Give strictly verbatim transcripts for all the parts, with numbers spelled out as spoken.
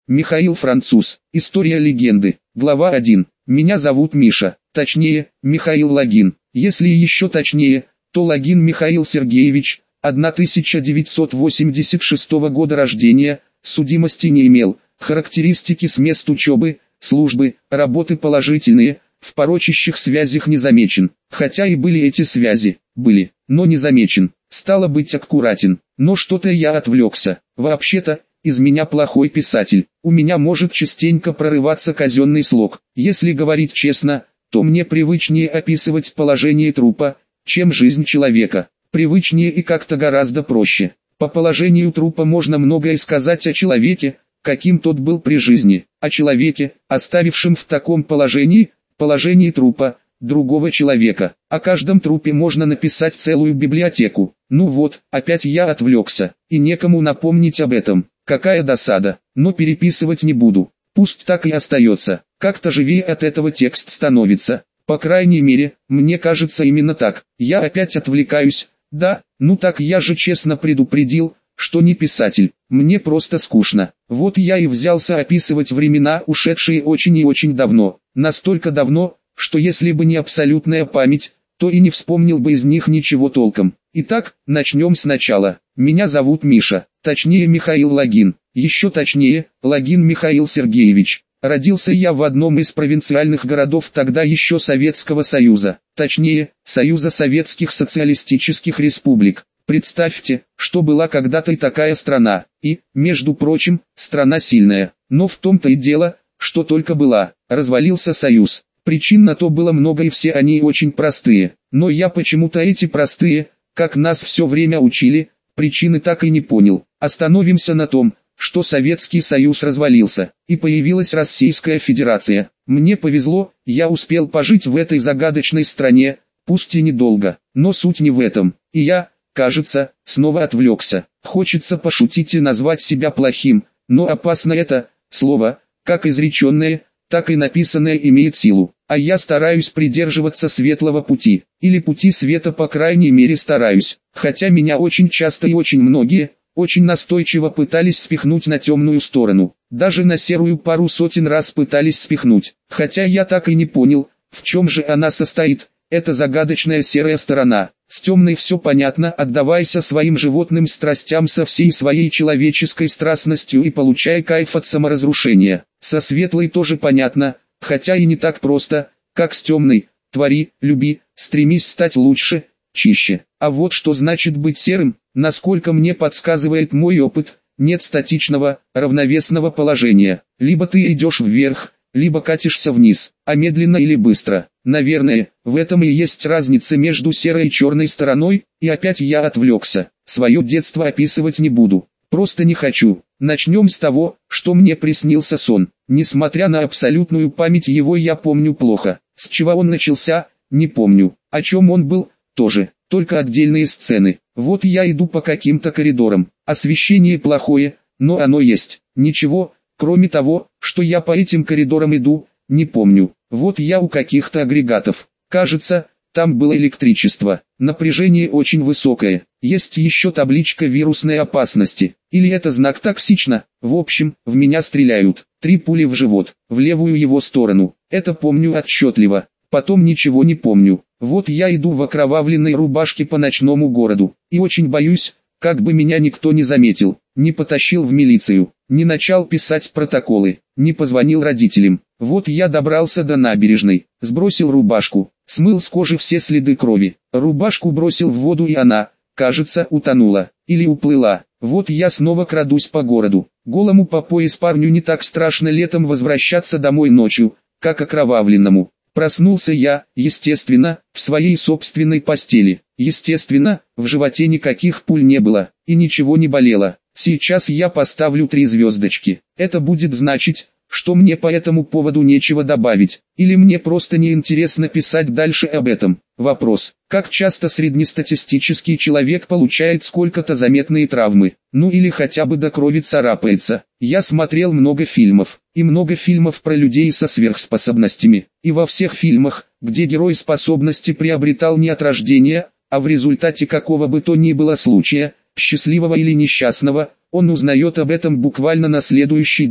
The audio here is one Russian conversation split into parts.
Михаил Француз. История легенды. Глава один. Меня зовут Миша, точнее, Михаил Логин. Если еще точнее, то Логин Михаил Сергеевич, тысяча девятьсот восемьдесят шестого года рождения, судимости не имел, характеристики с мест учебы, службы, работы положительные, в порочащих связях не замечен. Хотя и были эти связи, были, но не замечен. Стало быть аккуратен, но что-то я отвлекся. Вообще-то, из меня плохой писатель, у меня может частенько прорываться казенный слог. Если говорить честно, то мне привычнее описывать положение трупа, чем жизнь человека. Привычнее и как-то гораздо проще. По положению трупа можно многое сказать о человеке, каким тот был при жизни, о человеке, оставившем в таком положении, положении трупа, другого человека. О каждом трупе можно написать целую библиотеку. Ну вот, опять я отвлекся, и некому напомнить об этом. Какая досада, но переписывать не буду. Пусть так и остается. Как-то живее от этого текст становится. По крайней мере, мне кажется именно так. Я опять отвлекаюсь. Да, ну так я же честно предупредил, что не писатель. Мне просто скучно. Вот я и взялся описывать времена, ушедшие очень и очень давно. Настолько давно, что если бы не абсолютная память, то и не вспомнил бы из них ничего толком. Итак, начнем сначала. Меня зовут Миша, точнее Михаил Логин, еще точнее, Логин Михаил Сергеевич. Родился я в одном из провинциальных городов тогда еще Советского Союза, точнее, Союза Советских Социалистических Республик. Представьте, что была когда-то и такая страна, и, между прочим, страна сильная. Но в том-то и дело, что только была, развалился Союз. Причин на то было много и все они очень простые, но я почему-то эти простые, как нас все время учили, причины так и не понял. Остановимся на том, что Советский Союз развалился, и появилась Российская Федерация. Мне повезло, я успел пожить в этой загадочной стране, пусть и недолго, но суть не в этом. И я, кажется, снова отвлекся. Хочется пошутить и назвать себя плохим, но опасно это слово, как изреченное, так и написанное имеет силу. А я стараюсь придерживаться светлого пути, или пути света по крайней мере стараюсь, хотя меня очень часто и очень многие, очень настойчиво пытались спихнуть на темную сторону, даже на серую пару сотен раз пытались спихнуть, хотя я так и не понял, в чем же она состоит, эта загадочная серая сторона. С темной все понятно, отдавайся своим животным страстям со всей своей человеческой страстностью и получай кайф от саморазрушения. Со светлой тоже понятно, хотя и не так просто, как с темной. Твори, люби, стремись стать лучше, чище. А вот что значит быть серым, насколько мне подсказывает мой опыт, нет статичного, равновесного положения. Либо ты идешь вверх, либо катишься вниз, а медленно или быстро. Наверное, в этом и есть разница между серой и черной стороной, и опять я отвлекся. Свое детство описывать не буду, просто не хочу. Начнем с того, что мне приснился сон. Несмотря на абсолютную память его я помню плохо. С чего он начался, не помню. О чем он был, тоже, только отдельные сцены. Вот я иду по каким-то коридорам. Освещение плохое, но оно есть. Ничего, кроме того, что я по этим коридорам иду, не помню. Вот я у каких-то агрегатов. Кажется, там было электричество. Напряжение очень высокое. Есть еще табличка вирусной опасности. Или это знак токсично. В общем, в меня стреляют. Три пули в живот, в левую его сторону. Это помню отчетливо. Потом ничего не помню. Вот я иду в окровавленной рубашке по ночному городу. И очень боюсь, как бы меня никто не заметил, не потащил в милицию, не начал писать протоколы, не позвонил родителям. Вот я добрался до набережной, сбросил рубашку, смыл с кожи все следы крови. Рубашку бросил в воду и она, кажется, утонула, или уплыла. Вот я снова крадусь по городу. Голому по пояс парню не так страшно летом возвращаться домой ночью, как окровавленному. Проснулся я, естественно, в своей собственной постели. Естественно, в животе никаких пуль не было, и ничего не болело. Сейчас я поставлю три звездочки. Это будет значить, что мне по этому поводу нечего добавить, или мне просто неинтересно писать дальше об этом. Вопрос: как часто среднестатистический человек получает сколько-то заметные травмы, ну или хотя бы до крови царапается. Я смотрел много фильмов, и много фильмов про людей со сверхспособностями, и во всех фильмах, где герой способности приобретал не от рождения, а в результате какого бы то ни было случая, счастливого или несчастного, он узнает об этом буквально на следующий день.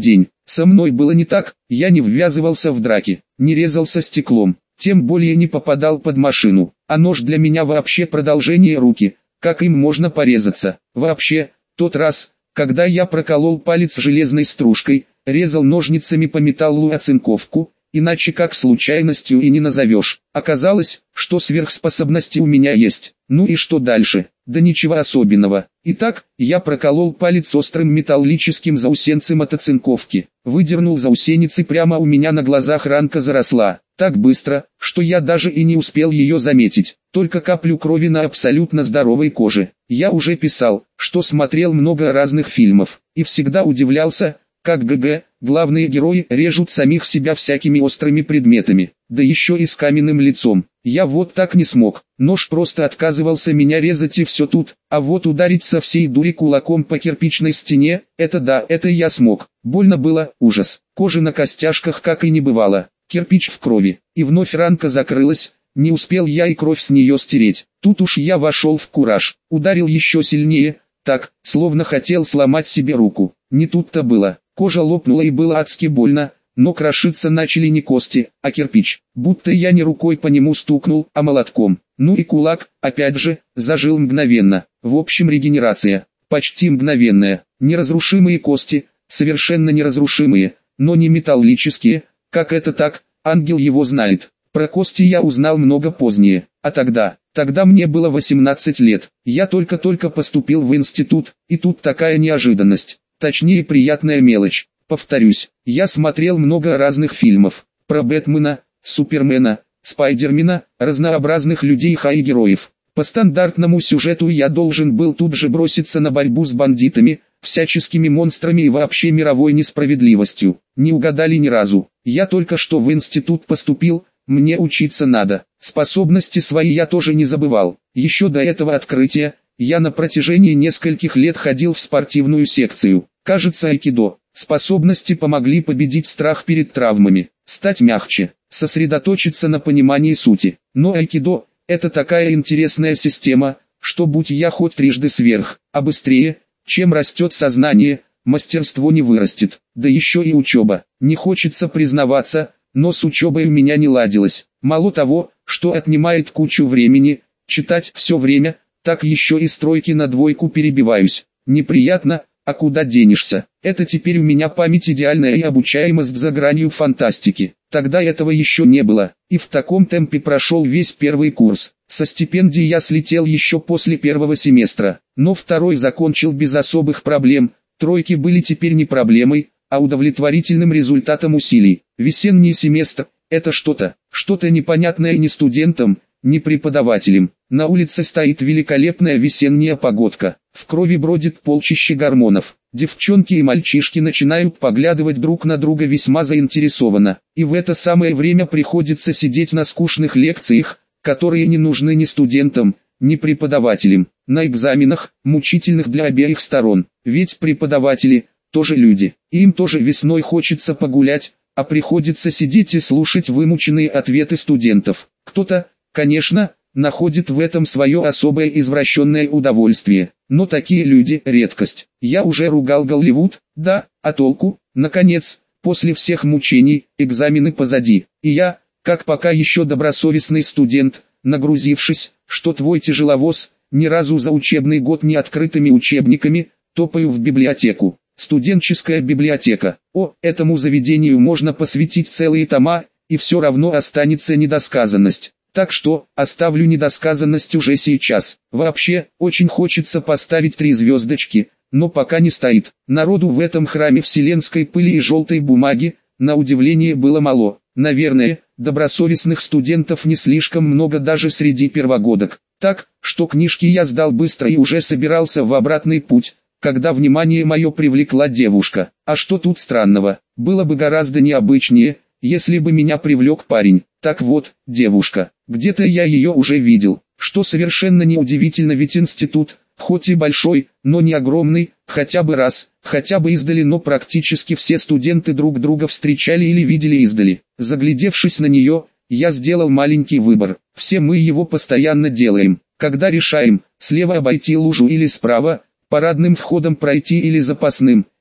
Со мной было не так, я не ввязывался в драки, не резался стеклом, тем более не попадал под машину, а нож для меня вообще продолжение руки, как им можно порезаться. Вообще, тот раз, когда я проколол палец железной стружкой, резал ножницами по металлу оцинковку, иначе как случайностью и не назовешь. Оказалось, что сверхспособности у меня есть. Ну и что дальше? Да ничего особенного. Итак, я проколол палец острым металлическим заусенцем от оцинковки. Выдернул заусеницы, прямо у меня на глазах ранка заросла. Так быстро, что я даже и не успел ее заметить. Только каплю крови на абсолютно здоровой коже. Я уже писал, что смотрел много разных фильмов. И всегда удивлялся, как ГГ, главные герои, режут самих себя всякими острыми предметами, да еще и с каменным лицом. Я вот так не смог, нож просто отказывался меня резать и все тут, а вот ударить со всей дури кулаком по кирпичной стене, это да, это я смог. Больно было, ужас, кожи на костяшках как и не бывало, кирпич в крови, и вновь ранка закрылась. Не успел я и кровь с нее стереть, тут уж я вошел в кураж, ударил еще сильнее, так, словно хотел сломать себе руку. Не тут-то было. Кожа лопнула и было адски больно, но крошиться начали не кости, а кирпич. Будто я не рукой по нему стукнул, а молотком. Ну и кулак, опять же, зажил мгновенно. В общем, регенерация, почти мгновенная. Неразрушимые кости, совершенно неразрушимые, но не металлические. Как это так, ангел его знает. Про кости я узнал много позднее. А тогда, тогда мне было восемнадцать лет. Я только-только поступил в институт, и тут такая неожиданность. Точнее, приятная мелочь. Повторюсь, я смотрел много разных фильмов. Про Бэтмена, Супермена, Спайдермена, разнообразных людей-хай-героев. По стандартному сюжету я должен был тут же броситься на борьбу с бандитами, всяческими монстрами и вообще мировой несправедливостью. Не угадали ни разу. Я только что в институт поступил, мне учиться надо. Способности свои я тоже не забывал. Еще до этого открытия, я на протяжении нескольких лет ходил в спортивную секцию. Кажется, айкидо. Способности помогли победить страх перед травмами, стать мягче, сосредоточиться на понимании сути. Но айкидо – это такая интересная система, что будь я хоть трижды сверх, а быстрее, чем растет сознание, мастерство не вырастет. Да еще и учеба. Не хочется признаваться, но с учебой у меня не ладилось. Мало того, что отнимает кучу времени, читать все время, так еще и стройки на двойку перебиваюсь. Неприятно, а куда денешься? Это теперь у меня память идеальная и обучаемость за гранью фантастики. Тогда этого еще не было, и в таком темпе прошел весь первый курс. Со стипендии я слетел еще после первого семестра, но второй закончил без особых проблем. Тройки были теперь не проблемой, а удовлетворительным результатом усилий. Весенний семестр – это что-то, что-то непонятное ни студентам, ни преподавателям. На улице стоит великолепная весенняя погодка. В крови бродит полчище гормонов. Девчонки и мальчишки начинают поглядывать друг на друга весьма заинтересованно. И в это самое время приходится сидеть на скучных лекциях, которые не нужны ни студентам, ни преподавателям. На экзаменах, мучительных для обеих сторон. Ведь преподаватели – тоже люди. И им тоже весной хочется погулять, а приходится сидеть и слушать вымученные ответы студентов. Кто-то, конечно, находит в этом свое особое извращенное удовольствие, но такие люди – редкость. Я уже ругал Голливуд, да, а толку? Наконец, после всех мучений, экзамены позади, и я, как пока еще добросовестный студент, нагрузившись, что твой тяжеловоз, ни разу за учебный год не открытыми учебниками, топаю в библиотеку. Студенческая библиотека. О, этому заведению можно посвятить целые тома, и все равно останется недосказанность. Так что, оставлю недосказанность уже сейчас. Вообще, очень хочется поставить три звездочки, но пока не стоит. Народу в этом храме вселенской пыли и желтой бумаги, на удивление, было мало. Наверное, добросовестных студентов не слишком много даже среди первогодок. Так, что книжки я сдал быстро и уже собирался в обратный путь, когда внимание мое привлекла девушка. А что тут странного? Было бы гораздо необычнее, если бы меня привлек парень. Так вот, девушка, где-то я ее уже видел, что совершенно неудивительно, ведь институт, хоть и большой, но не огромный, хотя бы раз, хотя бы издали, но практически все студенты друг друга встречали или видели издали. Заглядевшись на нее, я сделал маленький выбор. Все мы его постоянно делаем, когда решаем, слева обойти лужу или справа, парадным входом пройти или запасным,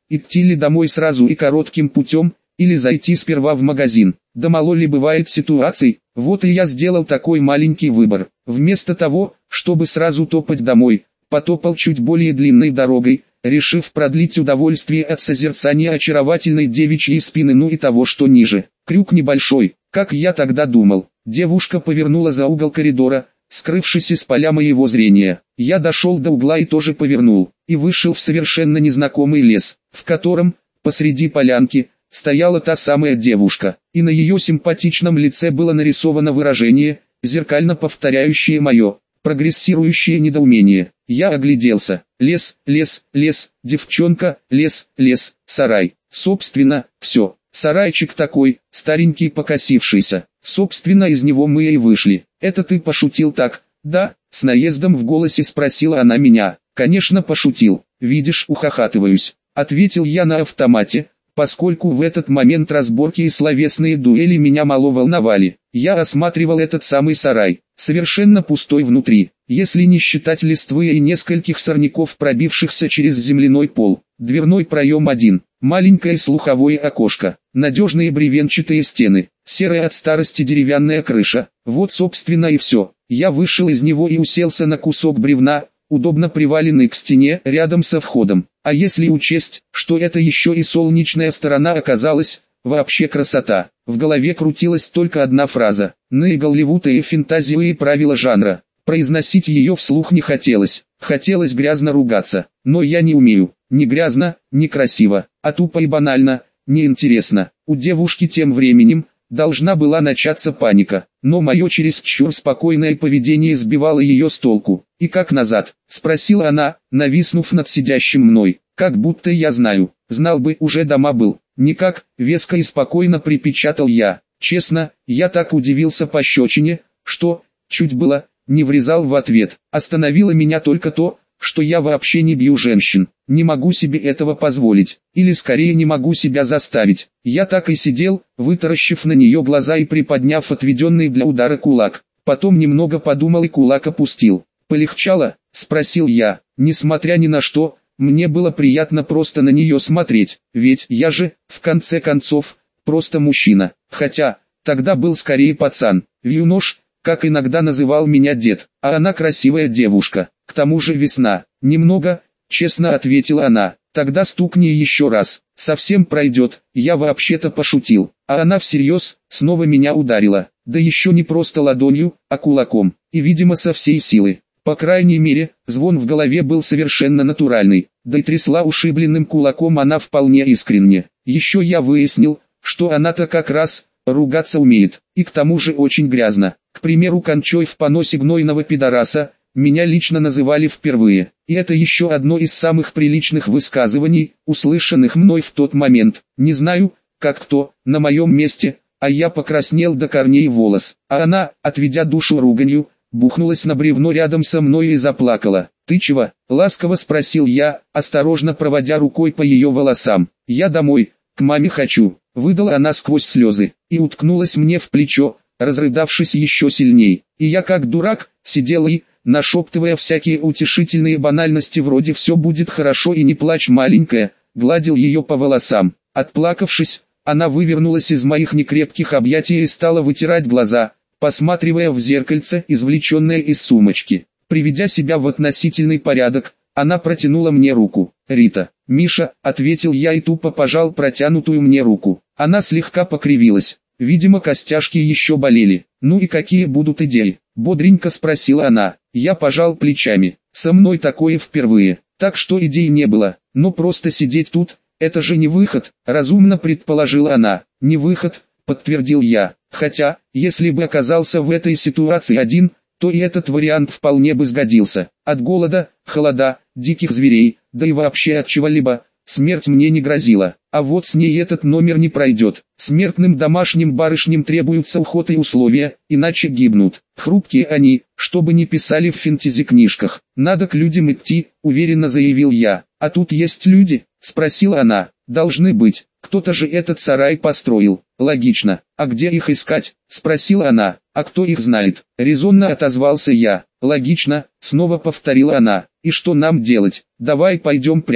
идти ли домой сразу и коротким путем, или зайти сперва в магазин. Да мало ли бывает ситуаций, вот и я сделал такой маленький выбор. Вместо того, чтобы сразу топать домой, потопал чуть более длинной дорогой, решив продлить удовольствие от созерцания очаровательной девичьей спины, ну и того, что ниже. Крюк небольшой, как я тогда думал. Девушка повернула за угол коридора, скрывшись из поля моего зрения. Я дошел до угла и тоже повернул, и вышел в совершенно незнакомый лес, в котором, посреди полянки, стояла та самая девушка, и на ее симпатичном лице было нарисовано выражение, зеркально повторяющее мое прогрессирующее недоумение. Я огляделся. Лес, лес, лес, девчонка, лес, лес, сарай. Собственно, все. Сарайчик такой, старенький, покосившийся. Собственно, из него мы и вышли. Это ты пошутил так? Да, с наездом в голосе спросила она меня. Конечно, пошутил. Видишь, ухахатываюсь. Ответил я на автомате, поскольку в этот момент разборки и словесные дуэли меня мало волновали. Я осматривал этот самый сарай, совершенно пустой внутри, если не считать листвы и нескольких сорняков, пробившихся через земляной пол. Дверной проем один, маленькое слуховое окошко, надежные бревенчатые стены, серая от старости деревянная крыша. Вот собственно и все. Я вышел из него и уселся на кусок бревна, удобно приваленный к стене рядом со входом. А если учесть, что это еще и солнечная сторона оказалась, вообще красота. В голове крутилась только одна фраза: «Ну и Голливуд и фантазиевые правила жанра». Произносить ее вслух не хотелось, хотелось грязно ругаться, но я не умею. Не грязно, не красиво, а тупо и банально, неинтересно. У девушки тем временем должна была начаться паника, но мое чересчур спокойное поведение сбивало ее с толку. «И как назад?» — спросила она, нависнув над сидящим мной, как будто я знаю. Знал бы, уже дома был. «Никак», — веско и спокойно припечатал я. Честно, я так удивился пощечине, что, чуть было, не врезал в ответ. Остановило меня только то, что я вообще не бью женщин. Не могу себе этого позволить, или скорее не могу себя заставить. Я так и сидел, вытаращив на нее глаза и приподняв отведенный для удара кулак. Потом немного подумал и кулак опустил. «Полегчало?» — спросил я. Несмотря ни на что, мне было приятно просто на нее смотреть, ведь я же, в конце концов, просто мужчина. Хотя, тогда был скорее пацан, юнош, как иногда называл меня дед, а она красивая девушка, к тому же весна. «Немного», — честно ответила она. «Тогда стукни еще раз, совсем пройдет». Я вообще-то пошутил, а она всерьез снова меня ударила, да еще не просто ладонью, а кулаком, и видимо со всей силы. По крайней мере, звон в голове был совершенно натуральный, да и трясла ушибленным кулаком она вполне искренне. Еще я выяснил, что она-то как раз ругаться умеет, и к тому же очень грязно. К примеру, кончой в поносе гнойного пидораса меня лично называли впервые, и это еще одно из самых приличных высказываний, услышанных мной в тот момент. Не знаю, как кто, на моем месте, а я покраснел до корней волос, а она, отведя душу руганью, бухнулась на бревно рядом со мной и заплакала. «Ты чего?» — ласково спросил я, осторожно проводя рукой по ее волосам. «Я домой, к маме хочу», — выдала она сквозь слезы, и уткнулась мне в плечо, разрыдавшись еще сильней. И я как дурак, сидел и, нашептывая всякие утешительные банальности вроде «все будет хорошо и не плачь, маленькая», гладил ее по волосам. Отплакавшись, она вывернулась из моих некрепких объятий и стала вытирать глаза, посматривая в зеркальце, извлеченное из сумочки. Приведя себя в относительный порядок, она протянула мне руку. «Рита». «Миша», — ответил я и тупо пожал протянутую мне руку. Она слегка покривилась. Видимо, костяшки еще болели. «Ну и какие будут идеи?» — бодренько спросила она. Я пожал плечами. Со мной такое впервые, так что идей не было. Но просто сидеть тут, это же не выход, разумно предположила она. Не выход, подтвердил я. Хотя, если бы оказался в этой ситуации один, то и этот вариант вполне бы сгодился. От голода, холода, диких зверей, да и вообще от чего-либо, смерть мне не грозила. А вот с ней этот номер не пройдет. Смертным домашним барышням требуются уход и условия, иначе гибнут. Хрупкие они, что бы ни писали в фэнтези-книжках. «Надо к людям идти», — уверенно заявил я. «А тут есть люди?» — спросила она. «Должны быть. Кто-то же этот сарай построил». «Логично. А где их искать?» — спросила она. «А кто их знает?» — резонно отозвался я. «Логично», — снова повторила она. «И что нам делать? Давай пойдем прямо».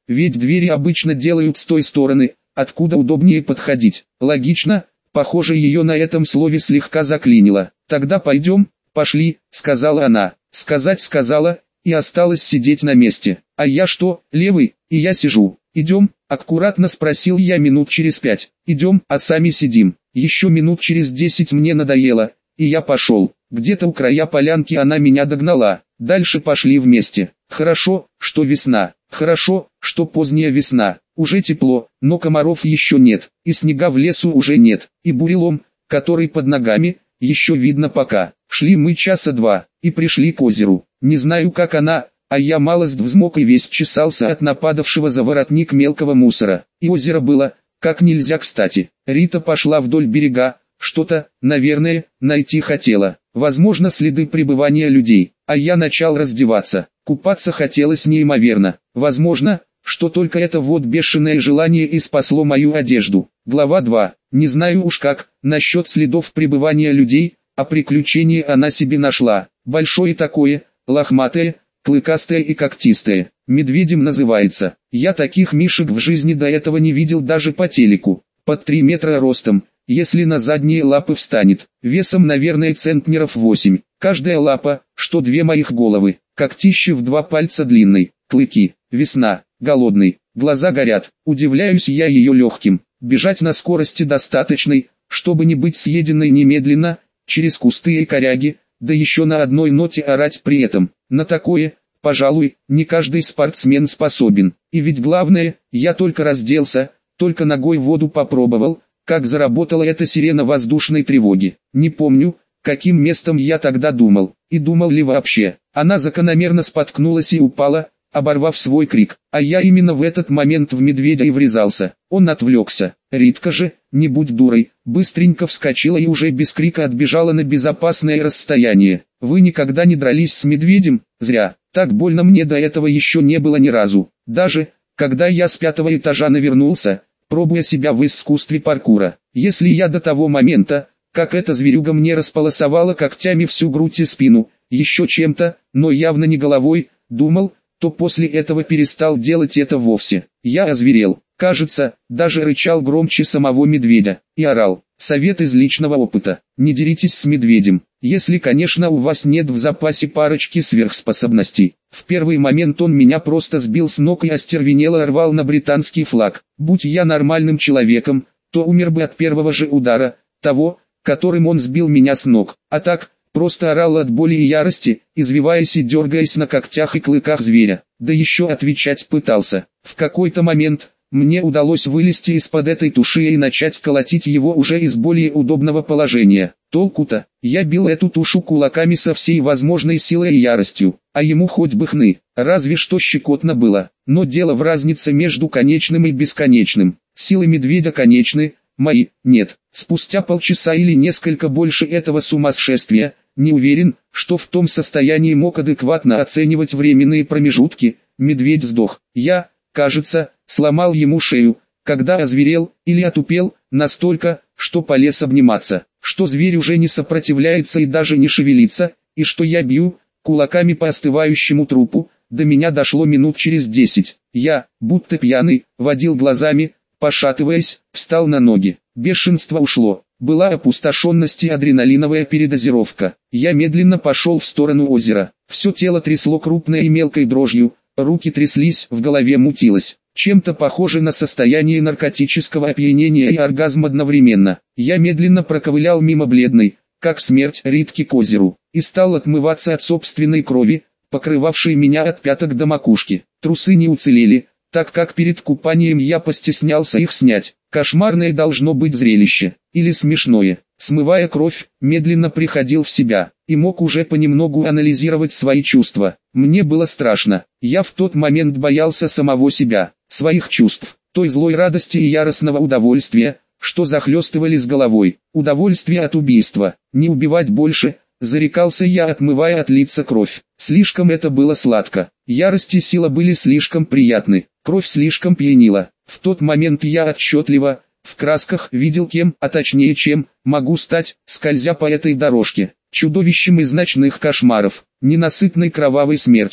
ведь двери обычно делают с той стороны, откуда удобнее подходить. Логично, похоже, ее на этом слове слегка заклинило. «Тогда пойдем, пошли», — сказала она. Сказать сказала, и осталось сидеть на месте. «А я что, левый, и я сижу. Идем?» — аккуратно спросил я минут через пять. «Идем, а сами сидим». Еще минут через десять мне надоело, и я пошел. Где-то у края полянки она меня догнала. Дальше пошли вместе. Хорошо, что весна. Хорошо, что поздняя весна. Уже тепло, но комаров еще нет, и снега в лесу уже нет, и бурелом, который под ногами, еще видно пока. Шли мы часа два, и пришли к озеру. Не знаю как она, а я малость взмок и весь чесался от нападавшего за воротник мелкого мусора. И озеро было, как нельзя кстати. Рита пошла вдоль берега, что-то, наверное, найти хотела. Возможно, следы пребывания людей. А я начал раздеваться. Купаться хотелось неимоверно. Возможно, что только это вот бешеное желание и спасло мою одежду. Глава два. Не знаю уж как, насчет следов пребывания людей, а приключение она себе нашла. Большое такое, лохматое, клыкастое и когтистое. Медведем называется. Я таких мишек в жизни до этого не видел даже по телеку. Под три метра ростом, если на задние лапы встанет. Весом, наверное, центнеров восемь. Каждая лапа, что две моих головы. Когтище в два пальца длинный. Клыки. Весна. Голодный. Глаза горят. Удивляюсь я ее легким. Бежать на скорости достаточной, чтобы не быть съеденной немедленно, через кусты и коряги, да еще на одной ноте орать при этом. На такое, пожалуй, не каждый спортсмен способен. И ведь главное, я только разделся, только ногой воду попробовал, как заработала эта сирена воздушной тревоги. Не помню, каким местом я тогда думал, и думал ли вообще. Она закономерно споткнулась и упала, оборвав свой крик, а я именно в этот момент в медведя и врезался. Он отвлекся. Ритка же, не будь дурой, быстренько вскочила и уже без крика отбежала на безопасное расстояние. Вы никогда не дрались с медведем? Зря. Так больно мне до этого еще не было ни разу. Даже, когда я с пятого этажа навернулся, пробуя себя в искусстве паркура. Если я до того момента, как эта зверюга мне располосовала когтями всю грудь и спину, еще чем-то, но явно не головой, думал, то после этого перестал делать это вовсе. Я озверел, кажется, даже рычал громче самого медведя, и орал. Совет из личного опыта: не деритесь с медведем, если, конечно, у вас нет в запасе парочки сверхспособностей. В первый момент он меня просто сбил с ног и остервенело рвал на британский флаг. Будь я нормальным человеком, то умер бы от первого же удара, того, которым он сбил меня с ног. А так, просто орал от боли и ярости, извиваясь и дергаясь на когтях и клыках зверя. Да еще отвечать пытался. В какой-то момент мне удалось вылезти из-под этой туши и начать колотить его уже из более удобного положения. Толку-то, я бил эту тушу кулаками со всей возможной силой и яростью, а ему хоть бы хны, разве что щекотно было. Но дело в разнице между конечным и бесконечным. Силы медведя конечны, мои нет. Спустя полчаса или несколько больше этого сумасшествия, не уверен, что в том состоянии мог адекватно оценивать временные промежутки, медведь сдох. Я, кажется, сломал ему шею, когда озверел, или отупел, настолько, что полез обниматься, что зверь уже не сопротивляется и даже не шевелится, и что я бью кулаками по остывающему трупу. До меня дошло минут через десять. Я, будто пьяный, водил глазами, пошатываясь, встал на ноги. Бешенство ушло. Была опустошенность и адреналиновая передозировка. Я медленно пошел в сторону озера. Все тело трясло крупной и мелкой дрожью, руки тряслись, в голове мутилось. Чем-то похоже на состояние наркотического опьянения и оргазм одновременно. Я медленно проковылял мимо бледной, как смерть, Ритки к озеру, и стал отмываться от собственной крови, покрывавшей меня от пяток до макушки. Трусы не уцелели, так как перед купанием я постеснялся их снять. Кошмарное должно быть зрелище, или смешное. Смывая кровь, медленно приходил в себя, и мог уже понемногу анализировать свои чувства. Мне было страшно, я в тот момент боялся самого себя, своих чувств, той злой радости и яростного удовольствия, что захлестывали с головой. Удовольствие от убийства, не убивать больше, зарекался я, отмывая от лица кровь. Слишком это было сладко, ярость и сила были слишком приятны, кровь слишком пьянила. В тот момент я отчетливо, в красках видел кем, а точнее чем, могу стать, скользя по этой дорожке, чудовищем из ночных кошмаров, ненасытной кровавой смертью.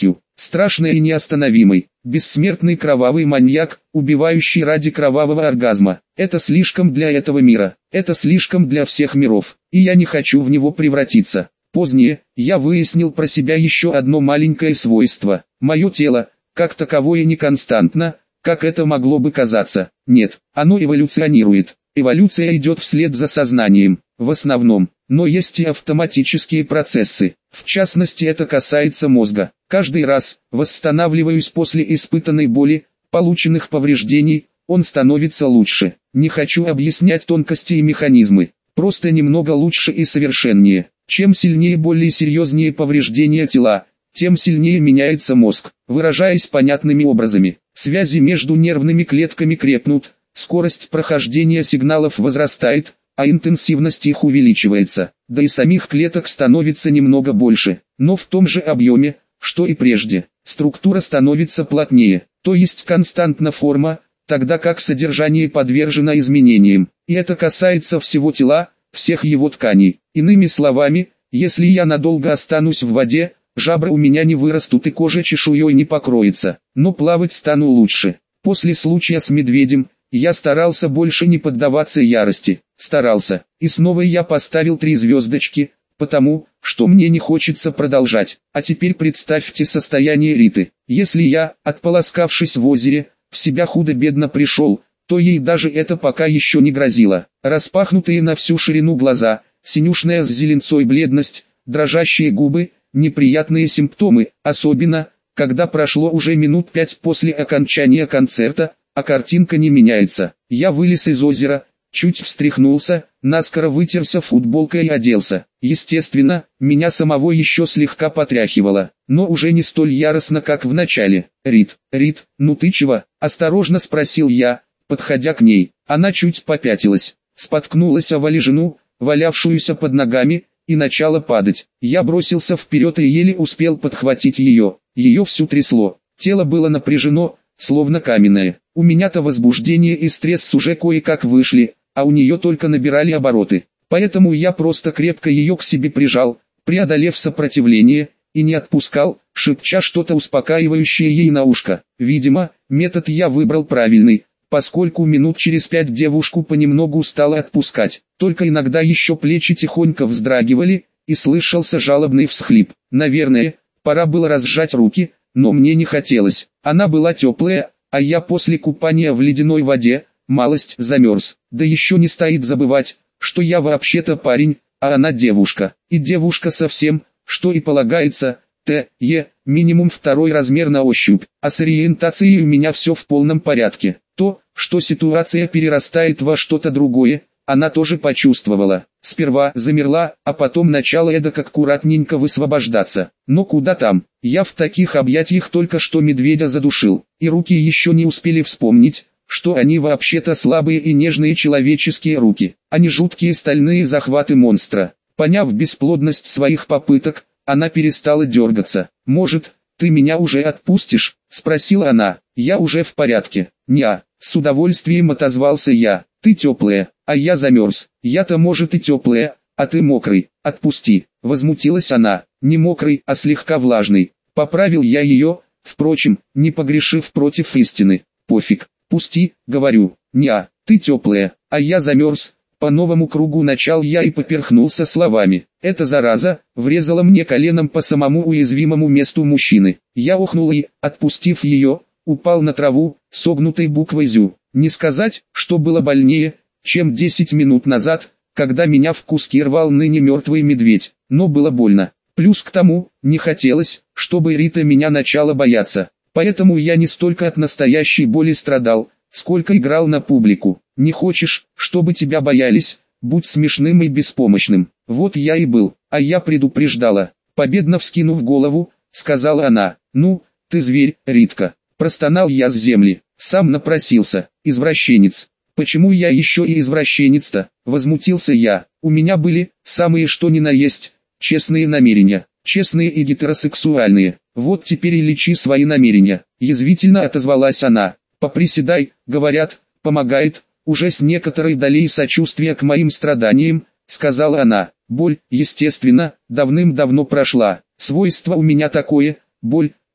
страшный и неостановимый, бессмертный кровавый маньяк, убивающий ради кровавого оргазма. Это слишком для этого мира, это слишком для всех миров, и я не хочу в него превратиться. Позднее, я выяснил про себя еще одно маленькое свойство. Мое тело, как таковое, не константно, как это могло бы казаться. Нет, оно эволюционирует. Эволюция идет вслед за сознанием, в основном, но есть и автоматические процессы. В частности, это касается мозга. Каждый раз, восстанавливаюсь после испытанной боли, полученных повреждений, он становится лучше. Не хочу объяснять тонкости и механизмы, просто немного лучше и совершеннее. Чем сильнее боль и серьезнее повреждения тела, тем сильнее меняется мозг, выражаясь понятными образами. Связи между нервными клетками крепнут, скорость прохождения сигналов возрастает, а интенсивность их увеличивается, да и самих клеток становится немного больше, но в том же объеме, что и прежде. Структура становится плотнее, то есть константна форма, тогда как содержание подвержено изменениям, и это касается всего тела, всех его тканей. Иными словами, если я надолго останусь в воде, жабры у меня не вырастут и кожа чешуей не покроется, но плавать стану лучше. После случая с медведем, я старался больше не поддаваться ярости, старался, и снова я поставил три звездочки, потому, что мне не хочется продолжать. А теперь представьте состояние Риты. Если я, отполоскавшись в озере, в себя худо-бедно пришел, то ей даже это пока еще не грозило. Распахнутые на всю ширину глаза, синюшная с зеленцой бледность, дрожащие губы, неприятные симптомы, особенно, когда прошло уже минут пять после окончания концерта, а картинка не меняется. Я вылез из озера, чуть встряхнулся, наскоро вытерся футболкой и оделся. Естественно, меня самого еще слегка потряхивало, но уже не столь яростно, как в начале. «Рит, Рит, ну ты чего?» – осторожно спросил я, подходя к ней. Она чуть попятилась, споткнулась о валежину, валявшуюся под ногами, и начала падать. Я бросился вперед и еле успел подхватить ее. Ее всю трясло, тело было напряжено, словно каменное. У меня-то возбуждение и стресс уже кое-как вышли, а у нее только набирали обороты. Поэтому я просто крепко ее к себе прижал, преодолев сопротивление, и не отпускал, шепча что-то успокаивающее ей на ушко. Видимо, метод я выбрал правильный, поскольку минут через пять девушку понемногу стало отпускать. Только иногда еще плечи тихонько вздрагивали, и слышался жалобный всхлип. Наверное, пора было разжать руки, но мне не хотелось. Она была теплая, а я после купания в ледяной воде, малость замерз. Да еще не стоит забывать, что я вообще-то парень, а она девушка. И девушка совсем, что и полагается, Т, Е, минимум второй размер на ощупь. А с ориентацией у меня все в полном порядке. То, что ситуация перерастает во что-то другое, она тоже почувствовала. Сперва замерла, а потом начала эдак аккуратненько высвобождаться. Но куда там, я в таких объятиях только что медведя задушил, и руки еще не успели вспомнить, что они вообще-то слабые и нежные человеческие руки, а не жуткие стальные захваты монстра. Поняв бесплодность своих попыток, она перестала дергаться. «Может, ты меня уже отпустишь?» – спросила она. «Я уже в порядке». «Неа», – с удовольствием отозвался я. «Ты теплая, а я замерз». «Я-то может и теплая, а ты мокрый. Отпусти», – возмутилась она. «Не мокрый, а слегка влажный». Поправил я ее, впрочем, не погрешив против истины. «Пофиг, пусти», – говорю. «Неа, ты теплая, а я замерз». По новому кругу начал я и поперхнулся словами. Эта зараза врезала мне коленом по самому уязвимому месту мужчины. Я охнул и, отпустив ее, упал на траву, согнутой буквой «Зю». Не сказать, что было больнее, чем десять минут назад, когда меня в куски рвал ныне мертвый медведь, но было больно. Плюс к тому, не хотелось, чтобы Рита меня начала бояться. Поэтому я не столько от настоящей боли страдал, сколько играл на публику. Не хочешь, чтобы тебя боялись, будь смешным и беспомощным. Вот я и был, а я предупреждала. Победно вскинув голову, сказала она. «Ну, ты зверь, Ритка». Простонал я с земли, сам напросился, извращенец. «Почему я еще и извращенец-то?» Возмутился я. «У меня были, самые что ни на есть, честные намерения, честные и гетеросексуальные. Вот теперь и лечи свои намерения». Язвительно отозвалась она. «Поприседай, говорят, помогает». Уже с некоторой долей сочувствия к моим страданиям, сказала она. Боль, естественно, давным-давно прошла. Свойство у меня такое, боль,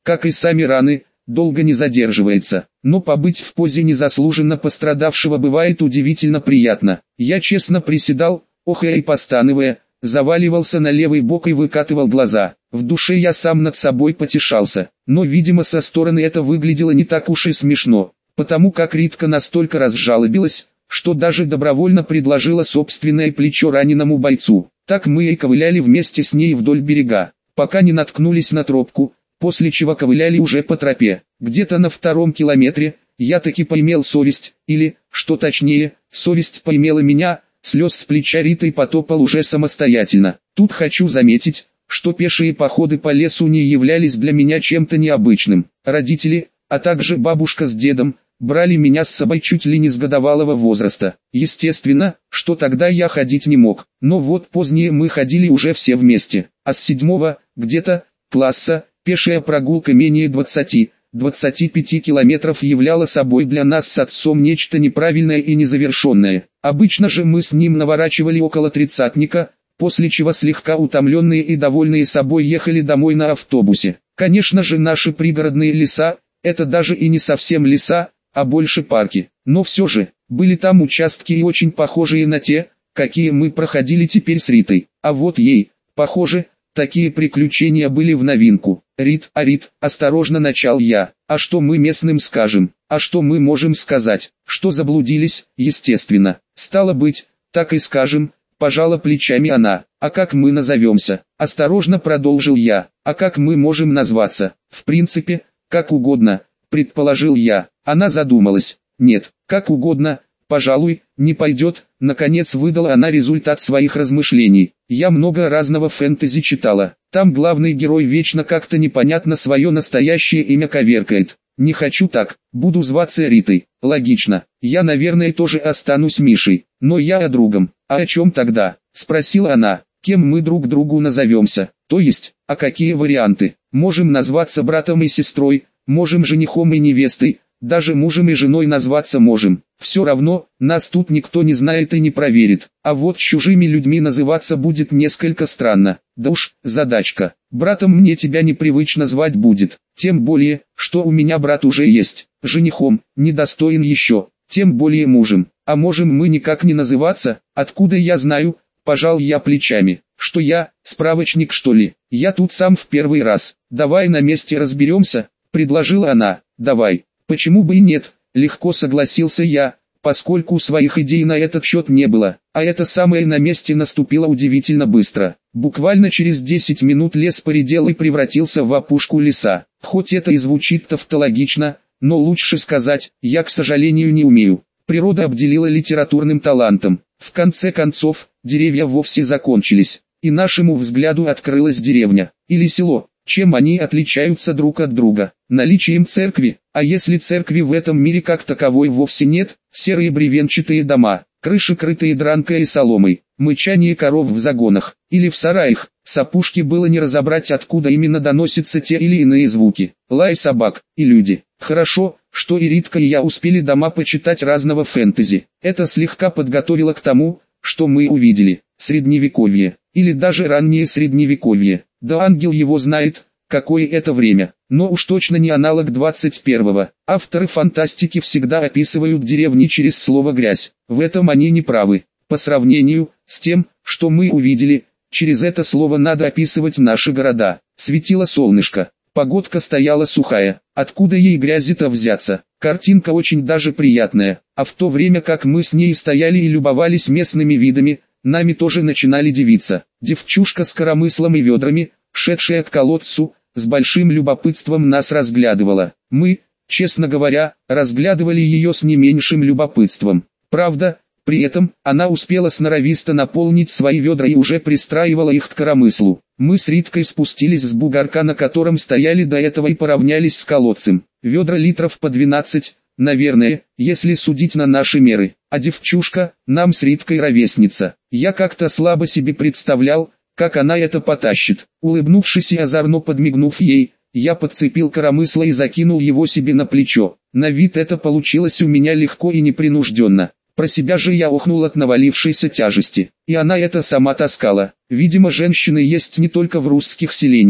как и сами раны, долго не задерживается. Но побыть в позе незаслуженно пострадавшего бывает удивительно приятно. Я честно приседал, охая и постановая, заваливался на левый бок и выкатывал глаза. В душе я сам над собой потешался, но видимо со стороны это выглядело не так уж и смешно, потому как Ритка настолько разжалобилась, что даже добровольно предложила собственное плечо раненому бойцу. Так мы и ковыляли вместе с ней вдоль берега, пока не наткнулись на тропку, после чего ковыляли уже по тропе. Где-то на втором километре я таки поимел совесть, или, что точнее, совесть поимела меня. Слез с плеча Риты потопал уже самостоятельно. Тут хочу заметить, что пешие походы по лесу не являлись для меня чем-то необычным. Родители, а также бабушка с дедом, брали меня с собой чуть ли не с годовалого возраста. Естественно, что тогда я ходить не мог, но вот позднее мы ходили уже все вместе. А с седьмого, где-то, класса, пешая прогулка менее двадцати-двадцати пяти километров являла собой для нас с отцом нечто неправильное и незавершенное. Обычно же мы с ним наворачивали около тридцатника, после чего слегка утомленные и довольные собой ехали домой на автобусе. Конечно же наши пригородные леса, это даже и не совсем леса, а больше парки. Но все же, были там участки и очень похожие на те, какие мы проходили теперь с Ритой. А вот ей, похоже, такие приключения были в новинку. «Рит, а Рит, осторожно начал я, а что мы местным скажем, а что мы можем сказать, что заблудились, естественно, стало быть, так и скажем», пожала плечами она. «А как мы назовемся?» Осторожно продолжил я. «А как мы можем назваться?» «В принципе, как угодно», предположил я. Она задумалась. «Нет, как угодно, пожалуй, не пойдет», наконец выдала она результат своих размышлений. «Я много разного фэнтези читала. Там главный герой вечно как-то непонятно свое настоящее имя коверкает. Не хочу так, буду зваться Ритой». «Логично, я наверное тоже останусь Мишей, но я о другом». «А о чем тогда?» спросила она. «Кем мы друг другу назовемся? То есть, а какие варианты? Можем назваться братом и сестрой, можем женихом и невестой, даже мужем и женой назваться можем. Все равно, нас тут никто не знает и не проверит. А вот чужими людьми называться будет несколько странно. Да уж, задачка. Братом мне тебя непривычно звать будет. Тем более, что у меня брат уже есть. Женихом, недостоин еще. Тем более мужем. А можем мы никак не называться? Откуда я знаю?» Пожал я плечами. «Что я, справочник что ли? Я тут сам в первый раз. Давай на месте разберемся», предложила она. «Давай. Почему бы и нет?» Легко согласился я, поскольку своих идей на этот счет не было. А это самое на месте наступило удивительно быстро. Буквально через десять минут лес поредел и превратился в опушку леса. Хоть это и звучит тавтологично, но лучше сказать, я к сожалению не умею. Природа обделила литературным талантом. В конце концов, деревья вовсе закончились, и нашему взгляду открылась деревня, или село. Чем они отличаются друг от друга? Наличием церкви, а если церкви в этом мире как таковой вовсе нет, серые бревенчатые дома, крыши крытые дранкой и соломой, мычание коров в загонах, или в сараях, с опушки было не разобрать откуда именно доносятся те или иные звуки, лай собак, и люди. Хорошо, что и Ритка и я успели дома почитать разного фэнтези, это слегка подготовило к тому, что мы увидели, средневековье, или даже раннее средневековье, да ангел его знает, какое это время, но уж точно не аналог двадцать первого. Авторы фантастики всегда описывают деревни через слово «грязь», в этом они не правы. По сравнению с тем, что мы увидели, через это слово надо описывать наши города. Светило солнышко, погодка стояла сухая, откуда ей грязи-то взяться? Картинка очень даже приятная, а в то время как мы с ней стояли и любовались местными видами, нами тоже начинали дивиться. Девчушка с коромыслом и ведрами, шедшая к колодцу, с большим любопытством нас разглядывала. Мы, честно говоря, разглядывали ее с не меньшим любопытством. Правда, при этом, она успела сноровисто наполнить свои ведра и уже пристраивала их к коромыслу. Мы с Риткой спустились с бугорка, на котором стояли до этого, и поравнялись с колодцем. Ведра литров по двенадцать, наверное, если судить на наши меры. А девчушка, нам с Риткой ровесница. Я как-то слабо себе представлял, как она это потащит. Улыбнувшись и озорно подмигнув ей, я подцепил коромысло и закинул его себе на плечо. На вид это получилось у меня легко и непринужденно. Про себя же я охнул от навалившейся тяжести. И она это сама таскала. Видимо, женщины есть не только в русских селениях.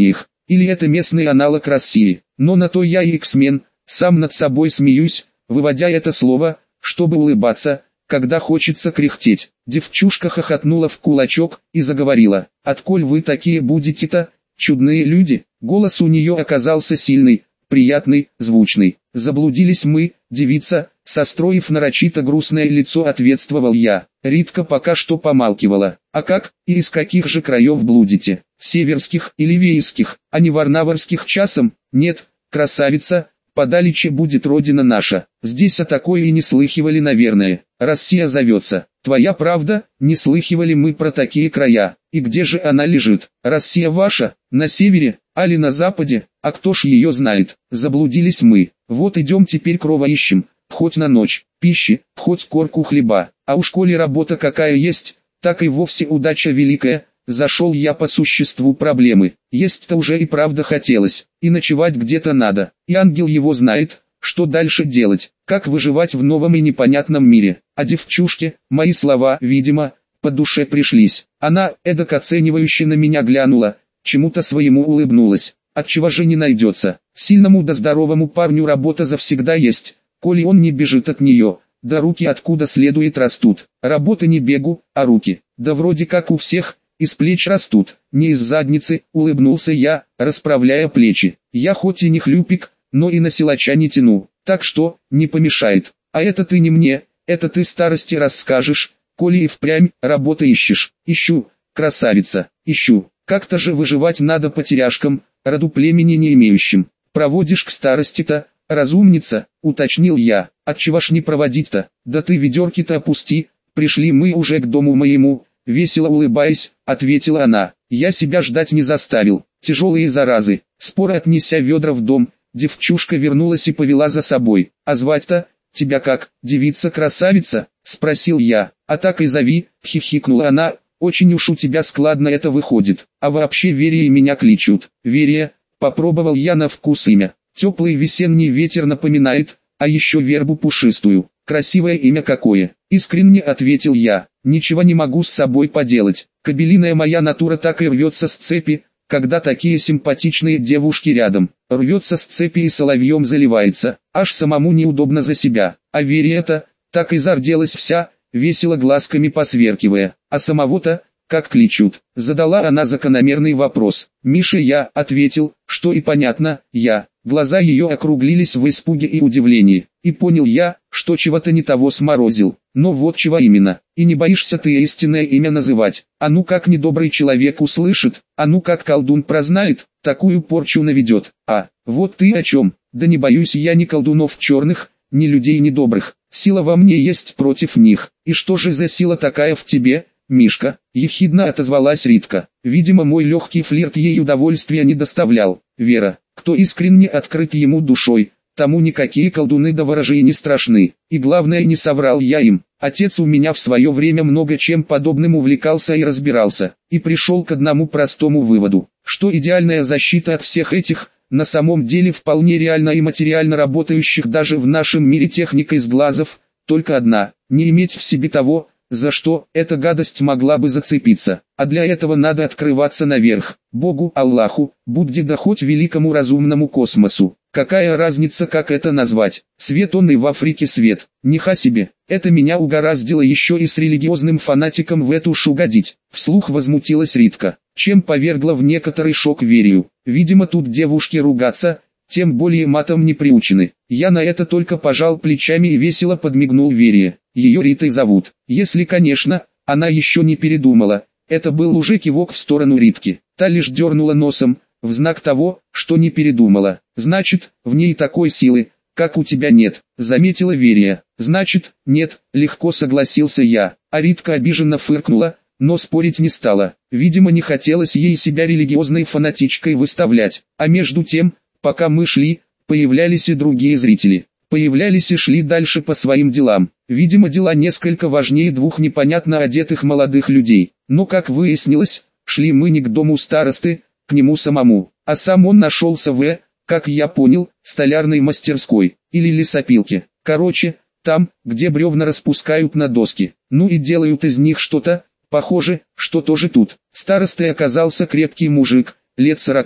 Или это местный аналог России. Но на то я и X-мен, сам над собой смеюсь, выводя это слово, чтобы улыбаться, когда хочется кряхтеть. Девчушка хохотнула в кулачок и заговорила. «Отколь вы такие будете-то, чудные люди?» Голос у нее оказался сильный, приятный, звучный. «Заблудились мы, девица», состроив нарочито грустное лицо, ответствовал я. Ритка пока что помалкивала. «А как, и из каких же краев блудите? Северских или вейских, а не варнаварских часом? Нет, красавица, подалече будет родина наша. Здесь о такой и не слыхивали, наверное. Россия зовется. Твоя правда, не слыхивали мы про такие края. И где же она лежит? Россия ваша, на севере, али на западе, а кто ж ее знает? Заблудились мы. Вот идем теперь крова ищем, хоть на ночь, пищи, хоть корку хлеба. А уж коли работа какая есть, так и вовсе удача великая». Зашел я по существу проблемы. Есть-то уже и правда хотелось, и ночевать где-то надо, и ангел его знает, что дальше делать, как выживать в новом и непонятном мире. А девчушке, мои слова, видимо, по душе пришлись. Она, эдак оценивающе на меня глянула, чему-то своему улыбнулась. Отчего же не найдется? Сильному да здоровому парню работа завсегда есть, коли он не бежит от нее, да руки откуда следует растут. Работа не бегу, а руки, да вроде как у всех, из плеч растут, не из задницы, улыбнулся я, расправляя плечи. Я хоть и не хлюпик, но и на силача не тяну, так что, не помешает. А это ты не мне, это ты старости расскажешь, коли и впрямь работа ищешь. Ищу, красавица, ищу. Как-то же выживать надо потеряшкам, роду племени не имеющим. Проводишь к старости-то, разумница, уточнил я. Отчего ж не проводить-то? Да ты ведерки-то опусти, пришли мы уже к дому моему. Весело улыбаясь, ответила она. Я себя ждать не заставил. Тяжелые заразы. Споро отнеся ведра в дом, девчушка вернулась и повела за собой. А звать-то, тебя как, девица-красавица? Спросил я. А так и зови, хихикнула она. Очень уж у тебя складно это выходит. А вообще Верия меня кличут. Верия, попробовал я на вкус имя. Теплый весенний ветер напоминает, а еще вербу пушистую. Красивое имя какое, искренне ответил я. Ничего не могу с собой поделать. Кобелиная моя натура так и рвется с цепи, когда такие симпатичные девушки рядом. Рвется с цепи и соловьем заливается. Аж самому неудобно за себя. А Верия-то, так и зарделась вся, весело глазками посверкивая. А самого-то, как кличут? Задала она закономерный вопрос. Миша, я ответил, что и понятно, я. Глаза ее округлились в испуге и удивлении. И понял я, что чего-то не того сморозил. Но вот чего именно. И не боишься ты истинное имя называть? А ну как недобрый человек услышит, а ну как колдун прознает, такую порчу наведет. А, вот ты о чем? Да не боюсь я ни колдунов черных, ни людей недобрых. Сила во мне есть против них. И что же за сила такая в тебе, Мишка? Ехидно отозвалась Ритка. Видимо, мой легкий флирт ей удовольствия не доставлял. Вера, кто искренне открыт ему душой, тому никакие колдуны да ворожеи не страшны. И главное, не соврал я им. Отец у меня в свое время много чем подобным увлекался и разбирался. И пришел к одному простому выводу, что идеальная защита от всех этих, на самом деле вполне реально и материально работающих даже в нашем мире техник из глазов, только одна, не иметь в себе того, за что эта гадость могла бы зацепиться. А для этого надо открываться наверх, Богу, Аллаху, Будде да хоть великому разумному космосу. Какая разница, как это назвать? Свет он и в Африке свет. Неха себе, это меня угораздило еще и с религиозным фанатиком в эту ш угодить. Вслух возмутилась Ритка, чем повергла в некоторый шок Верию. Видимо, тут девушки ругаться, тем более матом не приучены. Я на это только пожал плечами и весело подмигнул Вере. Ее Ритой зовут. Если, конечно, она еще не передумала. Это был уже кивок в сторону Ритки. Та лишь дернула носом, в знак того, что не передумала. Значит, в ней такой силы, как у тебя нет, заметила Верия. Значит, нет, легко согласился я. А Ритка обиженно фыркнула, но спорить не стала. Видимо, не хотелось ей себя религиозной фанатичкой выставлять. А между тем, пока мы шли, появлялись и другие зрители. Появлялись и шли дальше по своим делам. Видимо, дела несколько важнее двух непонятно одетых молодых людей. Но, как выяснилось, шли мы не к дому старосты, к нему самому. А сам он нашелся в, как я понял, столярной мастерской, или лесопилке. Короче, там, где бревна распускают на доски. Ну и делают из них что-то, похоже, что тоже тут. Старостой оказался крепкий мужик, лет сорока.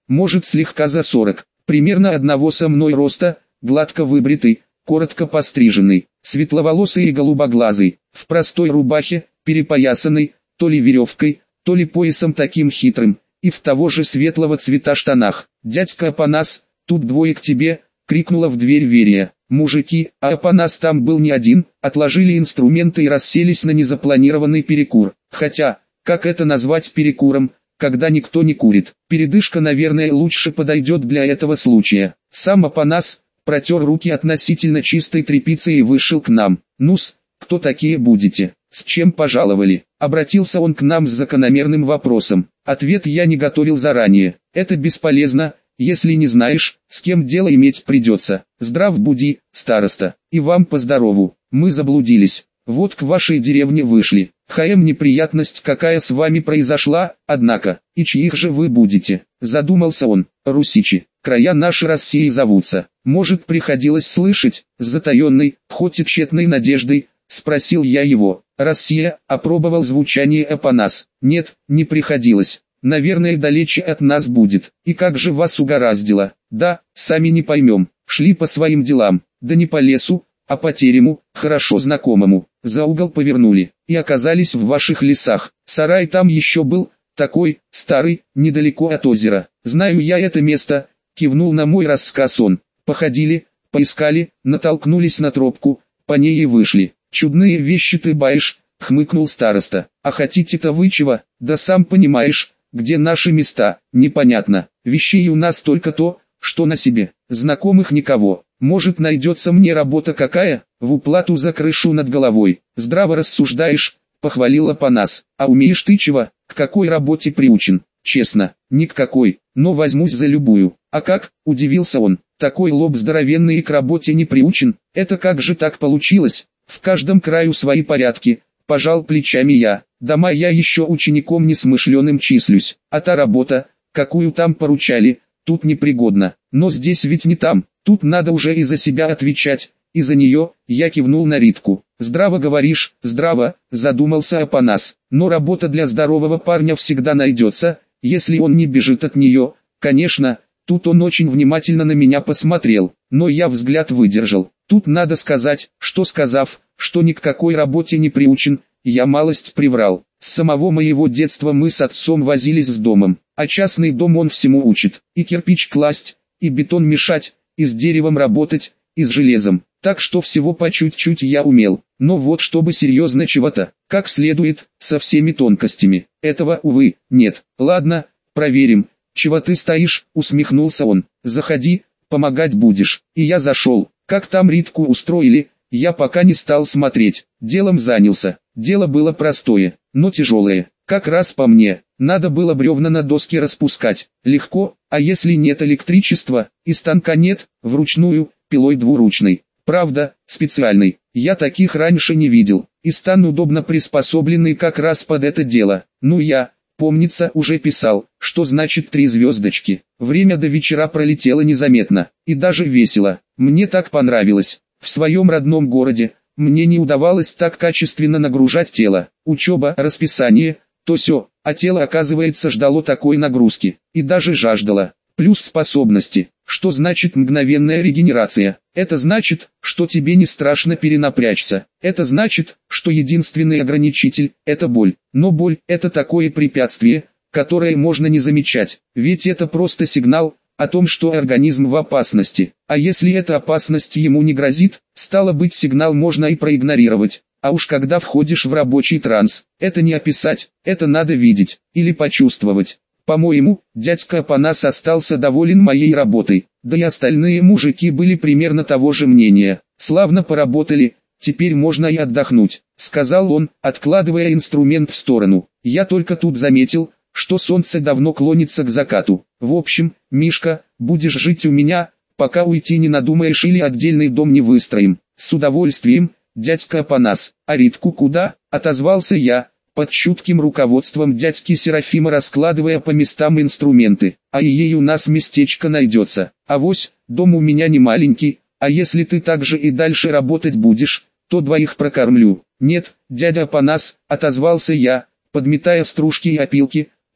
может слегка за сорок, примерно одного со мной роста, гладко выбритый, коротко постриженный, светловолосый и голубоглазый, в простой рубахе, перепоясанной, то ли веревкой, то ли поясом таким хитрым, и в того же светлого цвета штанах. «Дядька Апанас, тут двое к тебе!» — крикнула в дверь Верия. Мужики, а Апанас там был не один, отложили инструменты и расселись на незапланированный перекур. Хотя, как это назвать перекуром, когда никто не курит? Передышка, наверное, лучше подойдет для этого случая. Сам Апанас протер руки относительно чистой тряпицей и вышел к нам. «Ну-с, кто такие будете? С чем пожаловали?» Обратился он к нам с закономерным вопросом. Ответ я не готовил заранее. Это бесполезно, если не знаешь, с кем дело иметь придется. Здрав буди, староста, и вам поздорову. Мы заблудились. Вот к вашей деревне вышли. Хм, неприятность какая с вами произошла, однако, и чьих же вы будете? Задумался он. Русичи, края наши России зовутся. Может, приходилось слышать, с затаенной, хоть и тщетной надеждой, спросил я его. Россия, опробовал звучание Апанас. Нет, не приходилось. Наверное, далече от нас будет. И как же вас угораздило? Да, сами не поймем. Шли по своим делам, да не по лесу, а по терему, хорошо знакомому. За угол повернули, и оказались в ваших лесах. Сарай там еще был, такой, старый, недалеко от озера. Знаю я это место, кивнул на мой рассказ он. Походили, поискали, натолкнулись на тропку, по ней и вышли. Чудные вещи ты баишь, хмыкнул староста. А хотите-то вы чего? Да сам понимаешь, где наши места, непонятно. Вещей у нас только то, что на себе. Знакомых никого. Может, найдется мне работа какая, в уплату за крышу над головой. Здраво рассуждаешь, похвалила Апанас. А умеешь ты чего? К какой работе приучен? Честно, ни к какой, но возьмусь за любую. А как? Удивился он. Такой лоб здоровенный и к работе не приучен. Это как же так получилось? В каждом краю свои порядки. Пожал плечами я. Дома я еще учеником несмышленым числюсь. А та работа, какую там поручали, тут непригодна. Но здесь ведь не там. Тут надо уже и за себя отвечать, и за нее. Я кивнул на Ритку. Здраво говоришь, здраво, задумался Апанас. Но работа для здорового парня всегда найдется, если он не бежит от нее. Конечно, тут он очень внимательно на меня посмотрел, но я взгляд выдержал. Тут надо сказать, что сказав, что ни к какой работе не приучен, я малость приврал. С самого моего детства мы с отцом возились с домом, а частный дом он всему учит. И кирпич класть, и бетон мешать, и с деревом работать, и с железом. Так что всего по чуть-чуть я умел. Но вот чтобы серьезно чего-то, как следует, со всеми тонкостями, этого, увы, нет. Ладно, проверим. Чего ты стоишь, усмехнулся он. Заходи, помогать будешь. И я зашел. Как там Ритку устроили, я пока не стал смотреть. Делом занялся. Дело было простое, но тяжелое. Как раз по мне, надо было бревна на доске распускать. Легко, а если нет электричества, и станка нет, вручную, пилой двуручной. Правда, специальный. Я таких раньше не видел. И стан удобно приспособленный как раз под это дело. Ну я, помнится, уже писал, что значит три звездочки. Время до вечера пролетело незаметно. И даже весело. Мне так понравилось. В своем родном городе мне не удавалось так качественно нагружать тело. Учеба, расписание, то сё, а тело, оказывается, ждало такой нагрузки. И даже жаждало. Плюс способности. Что значит мгновенная регенерация? Это значит, что тебе не страшно перенапрячься. Это значит, что единственный ограничитель – это боль. Но боль – это такое препятствие, которое можно не замечать. Ведь это просто сигнал о том, что организм в опасности. А если эта опасность ему не грозит, стало быть, сигнал можно и проигнорировать. А уж когда входишь в рабочий транс, это не описать, это надо видеть или почувствовать. По-моему, дядька Апанас остался доволен моей работой, да и остальные мужики были примерно того же мнения. Славно поработали, теперь можно и отдохнуть, сказал он, откладывая инструмент в сторону. Я только тут заметил, что солнце давно клонится к закату. В общем, Мишка, будешь жить у меня, пока уйти не надумаешь или отдельный дом не выстроим. С удовольствием, дядька Апанас. А Ритку куда? Отозвался я, под чутким руководством дядьки Серафима раскладывая по местам инструменты. А и ей у нас местечко найдется. Авось, дом у меня не маленький, а если ты так же и дальше работать будешь, то двоих прокормлю. Нет, дядя Апанас, отозвался я, подметая стружки и опилки,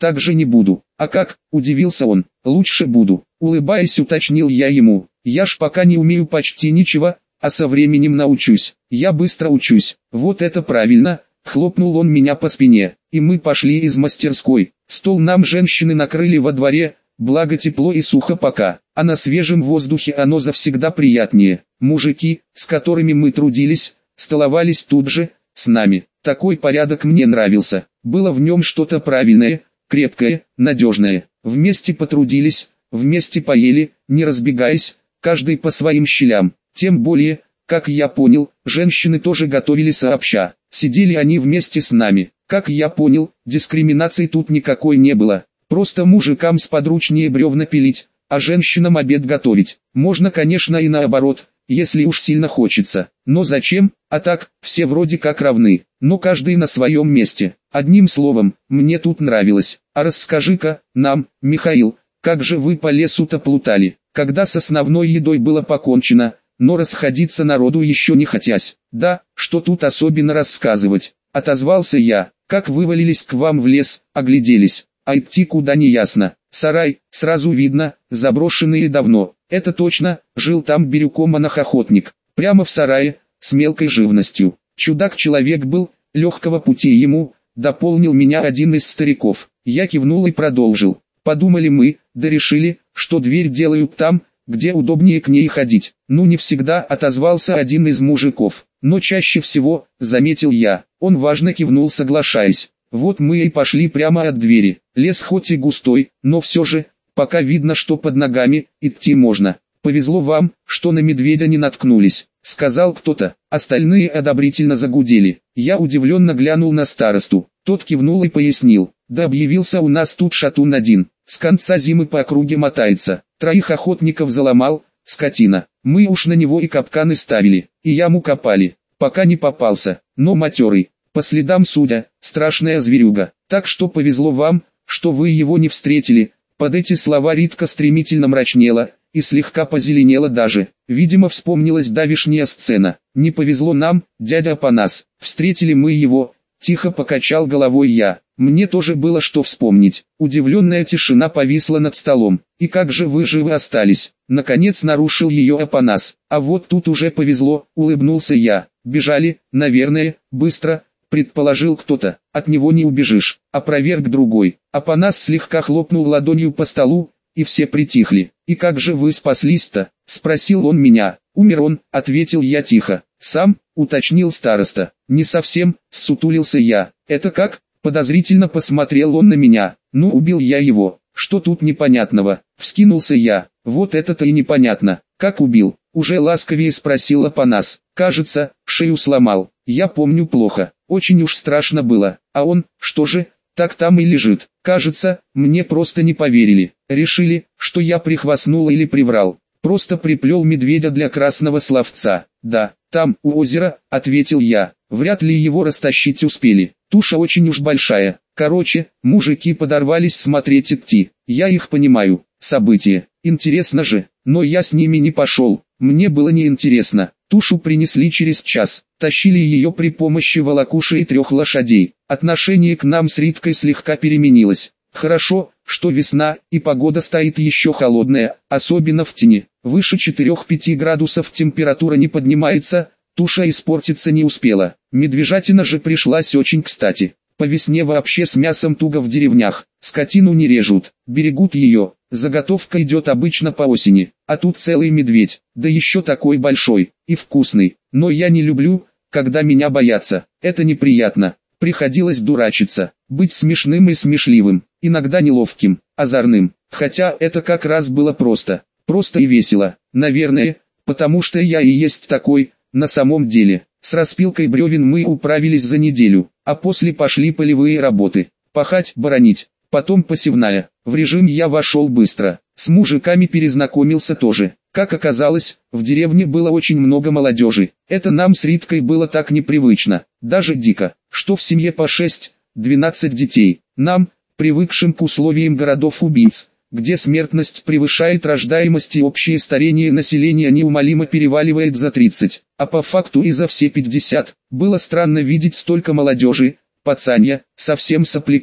так же не буду. А как, удивился он, лучше буду. Улыбаясь, уточнил я ему, я ж пока не умею почти ничего, а со временем научусь. Я быстро учусь. Вот это правильно. Хлопнул он меня по спине, и мы пошли из мастерской. Стол нам женщины накрыли во дворе, благо тепло и сухо пока, а на свежем воздухе оно завсегда приятнее. Мужики, с которыми мы трудились, столовались тут же, с нами. Такой порядок мне нравился. Было в нем что-то правильное, крепкое, надежное. Вместе потрудились, вместе поели, не разбегаясь, каждый по своим щелям. Тем более, как я понял, женщины тоже готовили сообща. Сидели они вместе с нами. Как я понял, дискриминации тут никакой не было. Просто мужикам сподручнее бревна пилить, а женщинам обед готовить. Можно, конечно, и наоборот, если уж сильно хочется. Но зачем? А так, все вроде как равны, но каждый на своем месте. Одним словом, мне тут нравилось. А расскажи-ка нам, Михаил, как же вы по лесу-то плутали, когда с основной едой было покончено, но расходиться народу еще не хотясь. Да, что тут особенно рассказывать, отозвался я. Как вывалились к вам в лес, огляделись, а идти куда не ясно. Сарай, сразу видно, заброшенный давно. Это точно, жил там Бирюком монах-охотник, прямо в сарае, с мелкой живностью. Чудак-человек был, легкого пути ему, дополнил меня один из стариков. Я кивнул и продолжил. Подумали мы, да решили, что дверь делают там, где удобнее к ней ходить. Ну не всегда, отозвался один из мужиков, но чаще всего, заметил я. Он важно кивнул, соглашаясь. Вот мы и пошли прямо от двери. Лес хоть и густой, но все же, пока видно, что под ногами, идти можно. Повезло вам, что на медведя не наткнулись, сказал кто-то. Остальные одобрительно загудели. Я удивленно глянул на старосту. Тот кивнул и пояснил. Да объявился у нас тут шатун один. С конца зимы по округе мотается. Троих охотников заломал, скотина. Мы уж на него и капканы ставили, и яму копали, пока не попался. Но матерый, по следам судя, страшная зверюга. Так что повезло вам, что вы его не встретили. Под эти слова Ритка стремительно мрачнела, и слегка позеленела даже. Видимо, вспомнилась давишняя сцена. Не повезло нам, дядя Апанас. Встретили мы его, тихо покачал головой я. Мне тоже было что вспомнить. Удивленная тишина повисла над столом. И как же вы живы остались? Наконец нарушил ее Апанас. А вот тут уже повезло, улыбнулся я. Бежали, наверное, быстро, предположил кто-то. От него не убежишь, опроверг другой. Апанас слегка хлопнул ладонью по столу, и все притихли. «И как же вы спаслись-то?» — спросил он меня. «Умер он», — ответил я тихо. «Сам?» — уточнил староста. «Не совсем», — ссутулился я. «Это как?» — подозрительно посмотрел он на меня. «Ну, убил я его. Что тут непонятного?» — вскинулся я. «Вот это-то и непонятно. Как убил?» — уже ласковее спросил Апанас. «Кажется, шею сломал. Я помню плохо. Очень уж страшно было. А он, что же, так там и лежит. Кажется, мне просто не поверили. Решили, что я прихвастнул или приврал. Просто приплел медведя для красного словца. Да, там, у озера», — ответил я. «Вряд ли его растащить успели. Туша очень уж большая. Короче, мужики подорвались смотреть идти. Я их понимаю. Событие. Интересно же. Но я с ними не пошел. Мне было неинтересно. Тушу принесли через час. Тащили ее при помощи волокуши и трех лошадей. Отношение к нам с Риткой слегка переменилось. Хорошо, что весна, и погода стоит еще холодная, особенно в тени. Выше четырёх-пяти градусов температура не поднимается, туша испортиться не успела. Медвежатина же пришлась очень кстати. По весне вообще с мясом туго в деревнях. Скотину не режут, берегут ее. Заготовка идет обычно по осени. А тут целый медведь, да еще такой большой и вкусный. Но я не люблю, когда меня боятся. Это неприятно. Приходилось дурачиться, быть смешным и смешливым, иногда неловким, озорным. Хотя это как раз было просто, просто и весело, наверное, потому что я и есть такой, на самом деле. С распилкой бревен мы управились за неделю, а после пошли полевые работы. Пахать, боронить, потом посевная. В режим я вошел быстро, с мужиками перезнакомился тоже. Как оказалось, в деревне было очень много молодежи. Это нам с Риткой было так непривычно, даже дико, что в семье по шесть-двенадцать детей. Нам, привыкшим к условиям городов-убийц, где смертность превышает рождаемость и общее старение населения неумолимо переваливает за тридцать, а по факту и за все пятьдесят, было странно видеть столько молодежи, пацанья, совсем сопляков.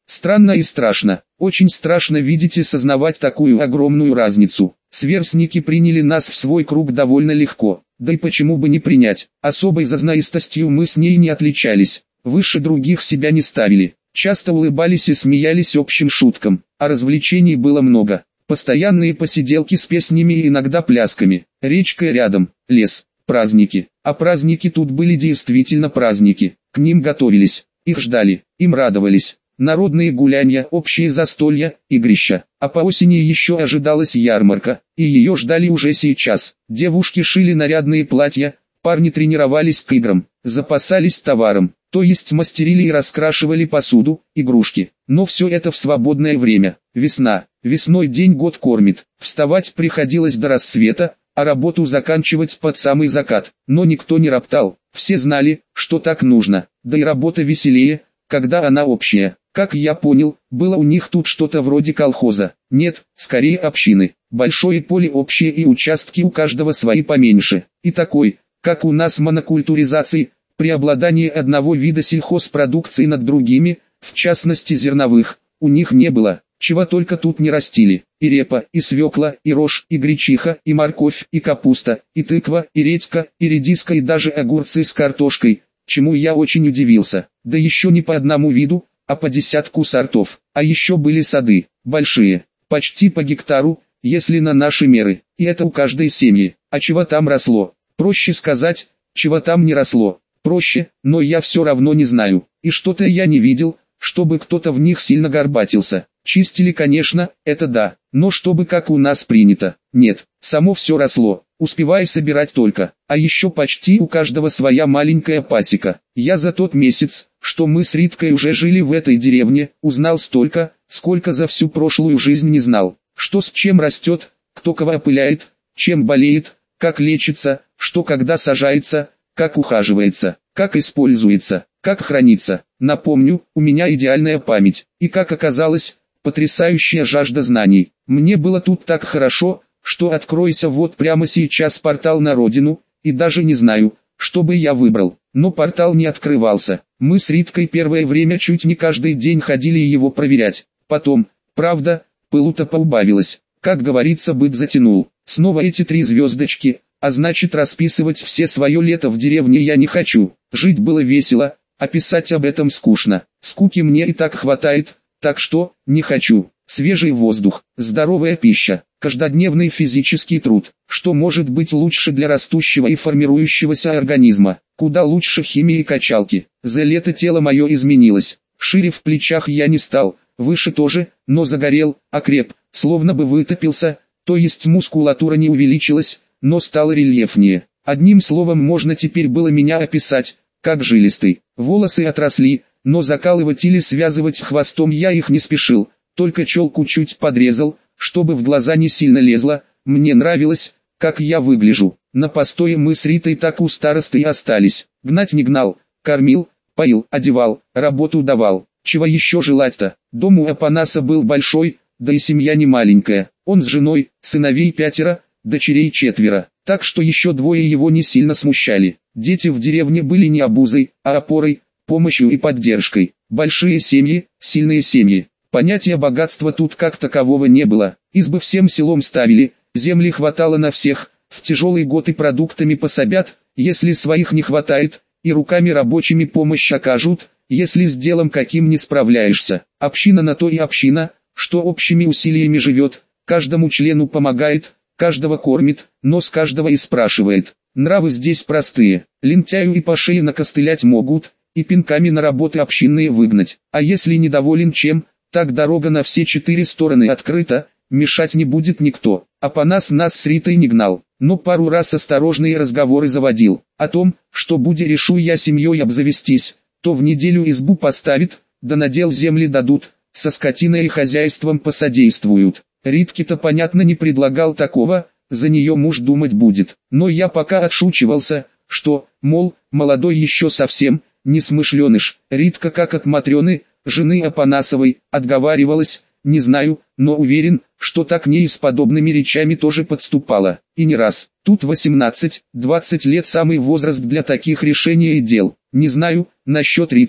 Странно и страшно. Очень страшно видеть и сознавать такую огромную разницу. Сверстники приняли нас в свой круг довольно легко. Да и почему бы не принять? Особой зазнайстостью мы с ней не отличались. Выше других себя не ставили. Часто улыбались и смеялись общим шуткам. А развлечений было много. Постоянные посиделки с песнями и иногда плясками. Речка рядом, лес, праздники. А праздники тут были действительно праздники. К ним готовились, их ждали, им радовались. Народные гуляния, общие застолья, игрища. А по осени еще ожидалась ярмарка, и ее ждали уже сейчас. Девушки шили нарядные платья, парни тренировались к играм, запасались товаром, то есть мастерили и раскрашивали посуду, игрушки. Но все это в свободное время. Весна, весной день год кормит, вставать приходилось до рассвета, а работу заканчивать под самый закат. Но никто не роптал, все знали, что так нужно, да и работа веселее, когда она общая. Как я понял, было у них тут что-то вроде колхоза. Нет, скорее общины. Большое поле общее и участки у каждого свои поменьше. И такой, как у нас монокультуризации, преобладание одного вида сельхозпродукции над другими, в частности зерновых, у них не было. Чего только тут не растили. И репа, и свекла, и рожь, и гречиха, и морковь, и капуста, и тыква, и редька, и редиска, и даже огурцы с картошкой, чему я очень удивился. Да еще не по одному виду, а по десятку сортов. А еще были сады, большие, почти по гектару, если на наши меры. И это у каждой семьи. А чего там росло? Проще сказать, чего там не росло. Проще, но я все равно не знаю. И что-то я не видел, чтобы кто-то в них сильно горбатился. Чистили, конечно, это да, но чтобы как у нас принято. Нет, само все росло, успевая собирать только. А еще почти у каждого своя маленькая пасека. Я за тот месяц, что мы с Риткой уже жили в этой деревне, узнал столько, сколько за всю прошлую жизнь не знал. Что с чем растет, кто кого опыляет, чем болеет, как лечится, что когда сажается, как ухаживается, как используется, как хранится. Напомню, у меня идеальная память, и как оказалось, потрясающая жажда знаний. Мне было тут так хорошо, что откройся вот прямо сейчас портал на родину, и даже не знаю, что бы я выбрал. Но портал не открывался. Мы с Риткой первое время чуть не каждый день ходили его проверять. Потом, правда, пылу-то поубавилось. Как говорится, бык затянул. Снова эти три звездочки, а значит расписывать все свое лето в деревне я не хочу. Жить было весело, а писать об этом скучно. Скуки мне и так хватает, так что, не хочу. Свежий воздух, здоровая пища, каждодневный физический труд. Что может быть лучше для растущего и формирующегося организма? Куда лучше химии и качалки. За лето тело мое изменилось. Шире в плечах я не стал, выше тоже, но загорел, окреп, словно бы вытопился, то есть мускулатура не увеличилась, но стала рельефнее. Одним словом можно теперь было меня описать, как жилистый. Волосы отросли, но закалывать или связывать хвостом я их не спешил, только челку чуть подрезал, чтобы в глаза не сильно лезло. Мне нравилось, как я выгляжу. На постое мы с Ритой так у старосты и остались. Гнать не гнал, кормил, поил, одевал, работу давал. Чего еще желать-то? Дом у Апанаса был большой, да и семья не маленькая. Он с женой, сыновей пятеро, дочерей четверо. Так что еще двое его не сильно смущали. Дети в деревне были не обузой, а опорой, помощью и поддержкой. Большие семьи, сильные семьи. Понятия богатства тут как такового не было. Избы всем селом ставили, земли хватало на всех. В тяжелый год и продуктами пособят, если своих не хватает, и руками рабочими помощь окажут, если с делом каким не справляешься. Община на то и община, что общими усилиями живет, каждому члену помогает, каждого кормит, но с каждого и спрашивает. Нравы здесь простые, лентяю и по шее накостылять могут, и пинками на работы общинные выгнать. А если недоволен чем, так дорога на все четыре стороны открыта, мешать не будет никто. А по нас нас с Ритой не гнал, но пару раз осторожные разговоры заводил. О том, что буде решу я семьей обзавестись, то в неделю избу поставит, да надел земли дадут, со скотиной и хозяйством посодействуют. Ритке-то понятно не предлагал такого, за нее муж думать будет. Но я пока отшучивался, что, мол, молодой еще совсем, несмышленыш. Ритка как от Матрёны, жены Апанасовой, отговаривалась, не знаю, но уверен, что так к ней с подобными речами тоже подступала. И не раз. Тут восемнадцать-двадцать лет самый возраст для таких решений и дел. Не знаю, насчет Ритки,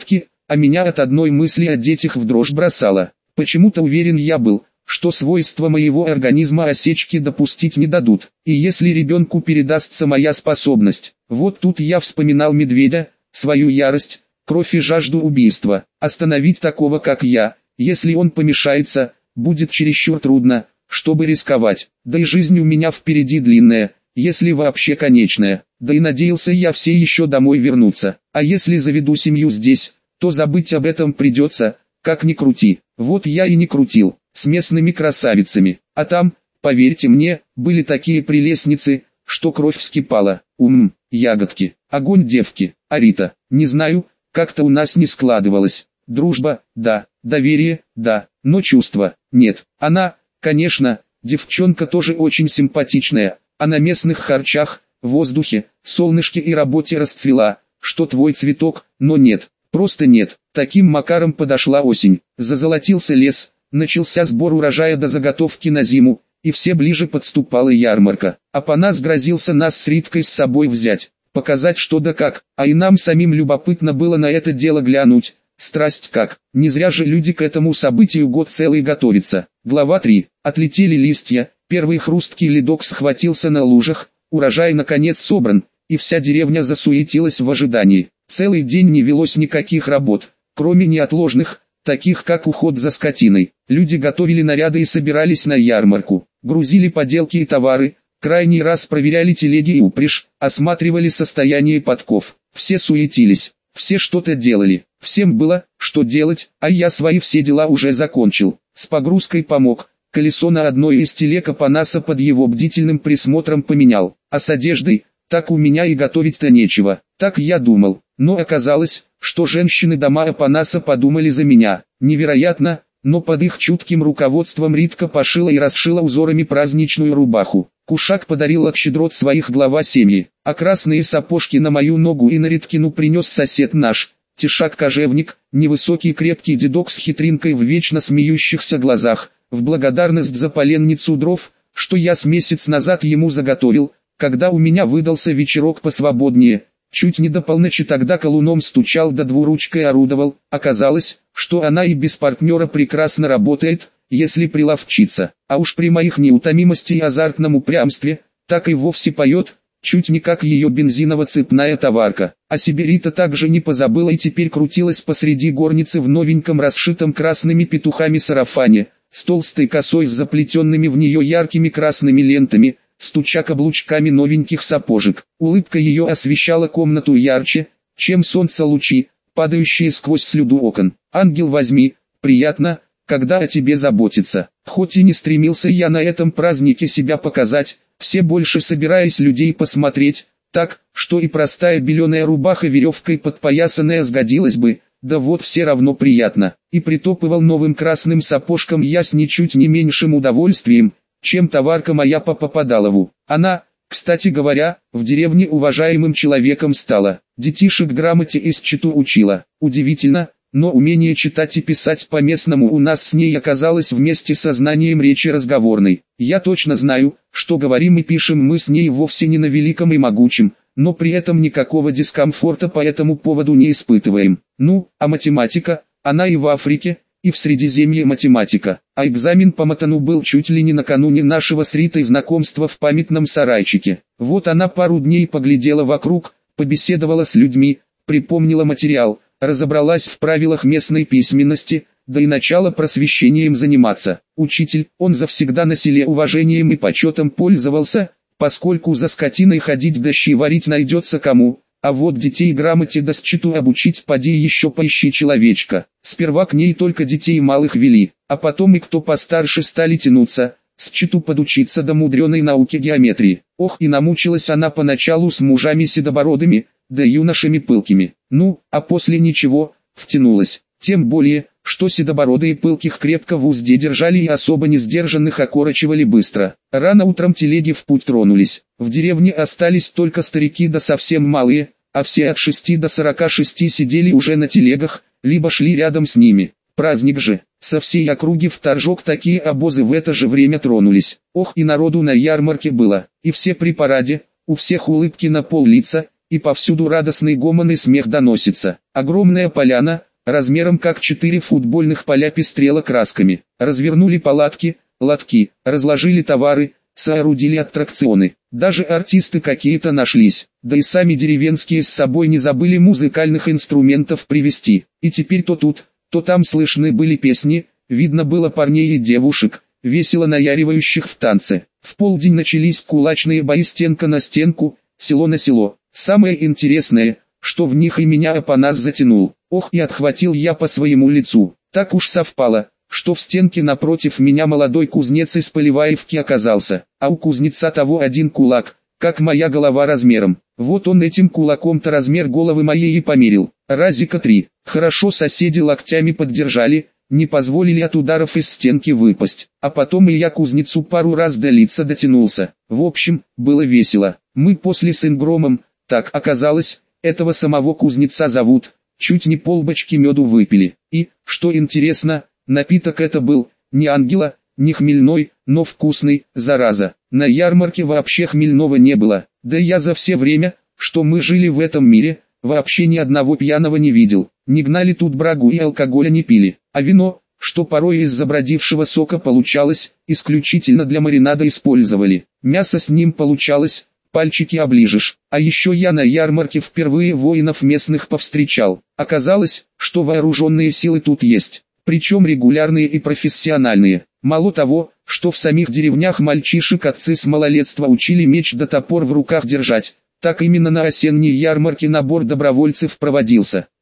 а меня от одной мысли о детях в дрожь бросало. Почему-то уверен я был, что свойства моего организма осечки допустить не дадут, и если ребенку передастся моя способность. Вот тут я вспоминал медведя, свою ярость, кровь и жажду убийства. Остановить такого как я, если он помешается, будет чересчур трудно, чтобы рисковать. Да и жизнь у меня впереди длинная, если вообще конечная. Да и надеялся я все еще домой вернуться. А если заведу семью здесь, то забыть об этом придется, как ни крути. Вот я и не крутил, с местными красавицами. А там, поверьте мне, были такие прелестницы, что кровь вскипала. Ум, ягодки, огонь девки, Арита, не знаю, как-то у нас не складывалось. Дружба, да, доверие, да, но чувства, нет. Она, конечно, девчонка тоже очень симпатичная, а на местных харчах, воздухе, солнышке и работе расцвела, что твой цветок, но нет, просто нет. Таким макаром подошла осень, зазолотился лес, начался сбор урожая до заготовки на зиму, и все ближе подступала ярмарка. Апанас грозился нас с Риткой с собой взять, показать что да как, а и нам самим любопытно было на это дело глянуть. Страсть как, не зря же люди к этому событию год целый готовятся. Глава три. Отлетели листья, первый хрусткий ледок схватился на лужах, урожай наконец собран, и вся деревня засуетилась в ожидании. Целый день не велось никаких работ, кроме неотложных, таких как уход за скотиной. Люди готовили наряды и собирались на ярмарку, грузили поделки и товары, крайний раз проверяли телеги и упряжь, осматривали состояние подков. Все суетились, все что-то делали. Всем было, что делать, а я свои все дела уже закончил. С погрузкой помог, колесо на одной из телег Апанаса под его бдительным присмотром поменял. А с одеждой, так у меня и готовить-то нечего. Так я думал, но оказалось, что женщины дома Апанаса подумали за меня. Невероятно, но под их чутким руководством Ритка пошила и расшила узорами праздничную рубаху. Кушак подарил от щедрот своих глава семьи, а красные сапожки на мою ногу и на Риткину принес сосед наш. Тишак-кожевник, невысокий крепкий дедок с хитринкой в вечно смеющихся глазах, в благодарность за поленницу дров, что я с месяц назад ему заготовил, когда у меня выдался вечерок посвободнее. Чуть не до полночи тогда колуном стучал да двуручкой орудовал, оказалось, что она и без партнера прекрасно работает, если приловчиться, а уж при моих неутомимости и азартном упрямстве, так и вовсе поет, чуть не как ее бензиново-цепная товарка. А Сибирита также не позабыла и теперь крутилась посреди горницы в новеньком расшитом красными петухами сарафане, с толстой косой с заплетенными в нее яркими красными лентами, стуча каблучками новеньких сапожек. Улыбка ее освещала комнату ярче, чем солнце лучи, падающие сквозь слюду окон. Ангел возьми, приятно, когда о тебе заботится. Хоть и не стремился я на этом празднике себя показать, все больше собираясь людей посмотреть, так, что и простая беленая рубаха веревкой подпоясанная сгодилась бы, да вот все равно приятно. И притопывал новым красным сапожком я с ничуть не меньшим удовольствием, чем товарка моя по Попадалову. Она, кстати говоря, в деревне уважаемым человеком стала, детишек грамоте и счету учила. Удивительно, но умение читать и писать по-местному у нас с ней оказалось вместе со знанием речи разговорной. Я точно знаю, что говорим и пишем мы с ней вовсе не на великом и могучем, но при этом никакого дискомфорта по этому поводу не испытываем. Ну, а математика, она и в Африке, и в Средиземье математика. А экзамен по матану был чуть ли не накануне нашего с Ритой знакомства в памятном сарайчике. Вот она пару дней поглядела вокруг, побеседовала с людьми, припомнила материал, разобралась в правилах местной письменности, да и начала просвещением заниматься. Учитель, он завсегда на селе уважением и почетом пользовался, поскольку за скотиной ходить да щи варить найдется кому, а вот детей грамоте да счету обучить поди еще поищи человечка. Сперва к ней только детей малых вели, а потом и кто постарше стали тянуться, счету подучиться до мудреной науки геометрии. Ох, и намучилась она поначалу с мужами седобородыми, да юношами пылкими. Ну, а после ничего, втянулась. Тем более, что седобородые пылких крепко в узде держали и особо не сдержанных окорочивали быстро. Рано утром телеги в путь тронулись. В деревне остались только старики да совсем малые, а все от шести до сорока шести сидели уже на телегах, либо шли рядом с ними. Праздник же, со всей округи в торжок такие обозы в это же время тронулись. Ох, и народу на ярмарке было, и все при параде, у всех улыбки на пол лица, и повсюду радостный гомон и смех доносится. Огромная поляна, размером как четыре футбольных поля пестрела красками. Развернули палатки, лотки, разложили товары, соорудили аттракционы. Даже артисты какие-то нашлись, да и сами деревенские с собой не забыли музыкальных инструментов привезти. И теперь то тут, то там слышны были песни, видно было парней и девушек, весело наяривающих в танце. В полдень начались кулачные бои стенка на стенку, село на село. Самое интересное, что в них и меня Апанас затянул. Ох, и отхватил я по своему лицу. Так уж совпало, что в стенке напротив меня молодой кузнец из Поливаевки оказался, а у кузнеца того один кулак, как моя голова размером. Вот он этим кулаком-то размер головы моей и померил. Разика три. Хорошо соседи локтями поддержали, не позволили от ударов из стенки выпасть. А потом и я кузнецу пару раз до лица дотянулся. В общем, было весело. Мы после с Ингромом, так оказалось, этого самого кузнеца зовут, чуть не полбочки меду выпили. И, что интересно, напиток это был, не ангела, не хмельной, но вкусный, зараза. На ярмарке вообще хмельного не было, да я за все время, что мы жили в этом мире, вообще ни одного пьяного не видел. Не гнали тут брагу и алкоголя не пили, а вино, что порой из забродившего сока получалось, исключительно для маринада использовали. Мясо с ним получалось, пальчики оближешь. А еще я на ярмарке впервые воинов местных повстречал. Оказалось, что вооруженные силы тут есть, причем регулярные и профессиональные. Мало того, что в самих деревнях мальчишек отцы с малолетства учили меч да топор в руках держать, так именно на осенней ярмарке набор добровольцев проводился.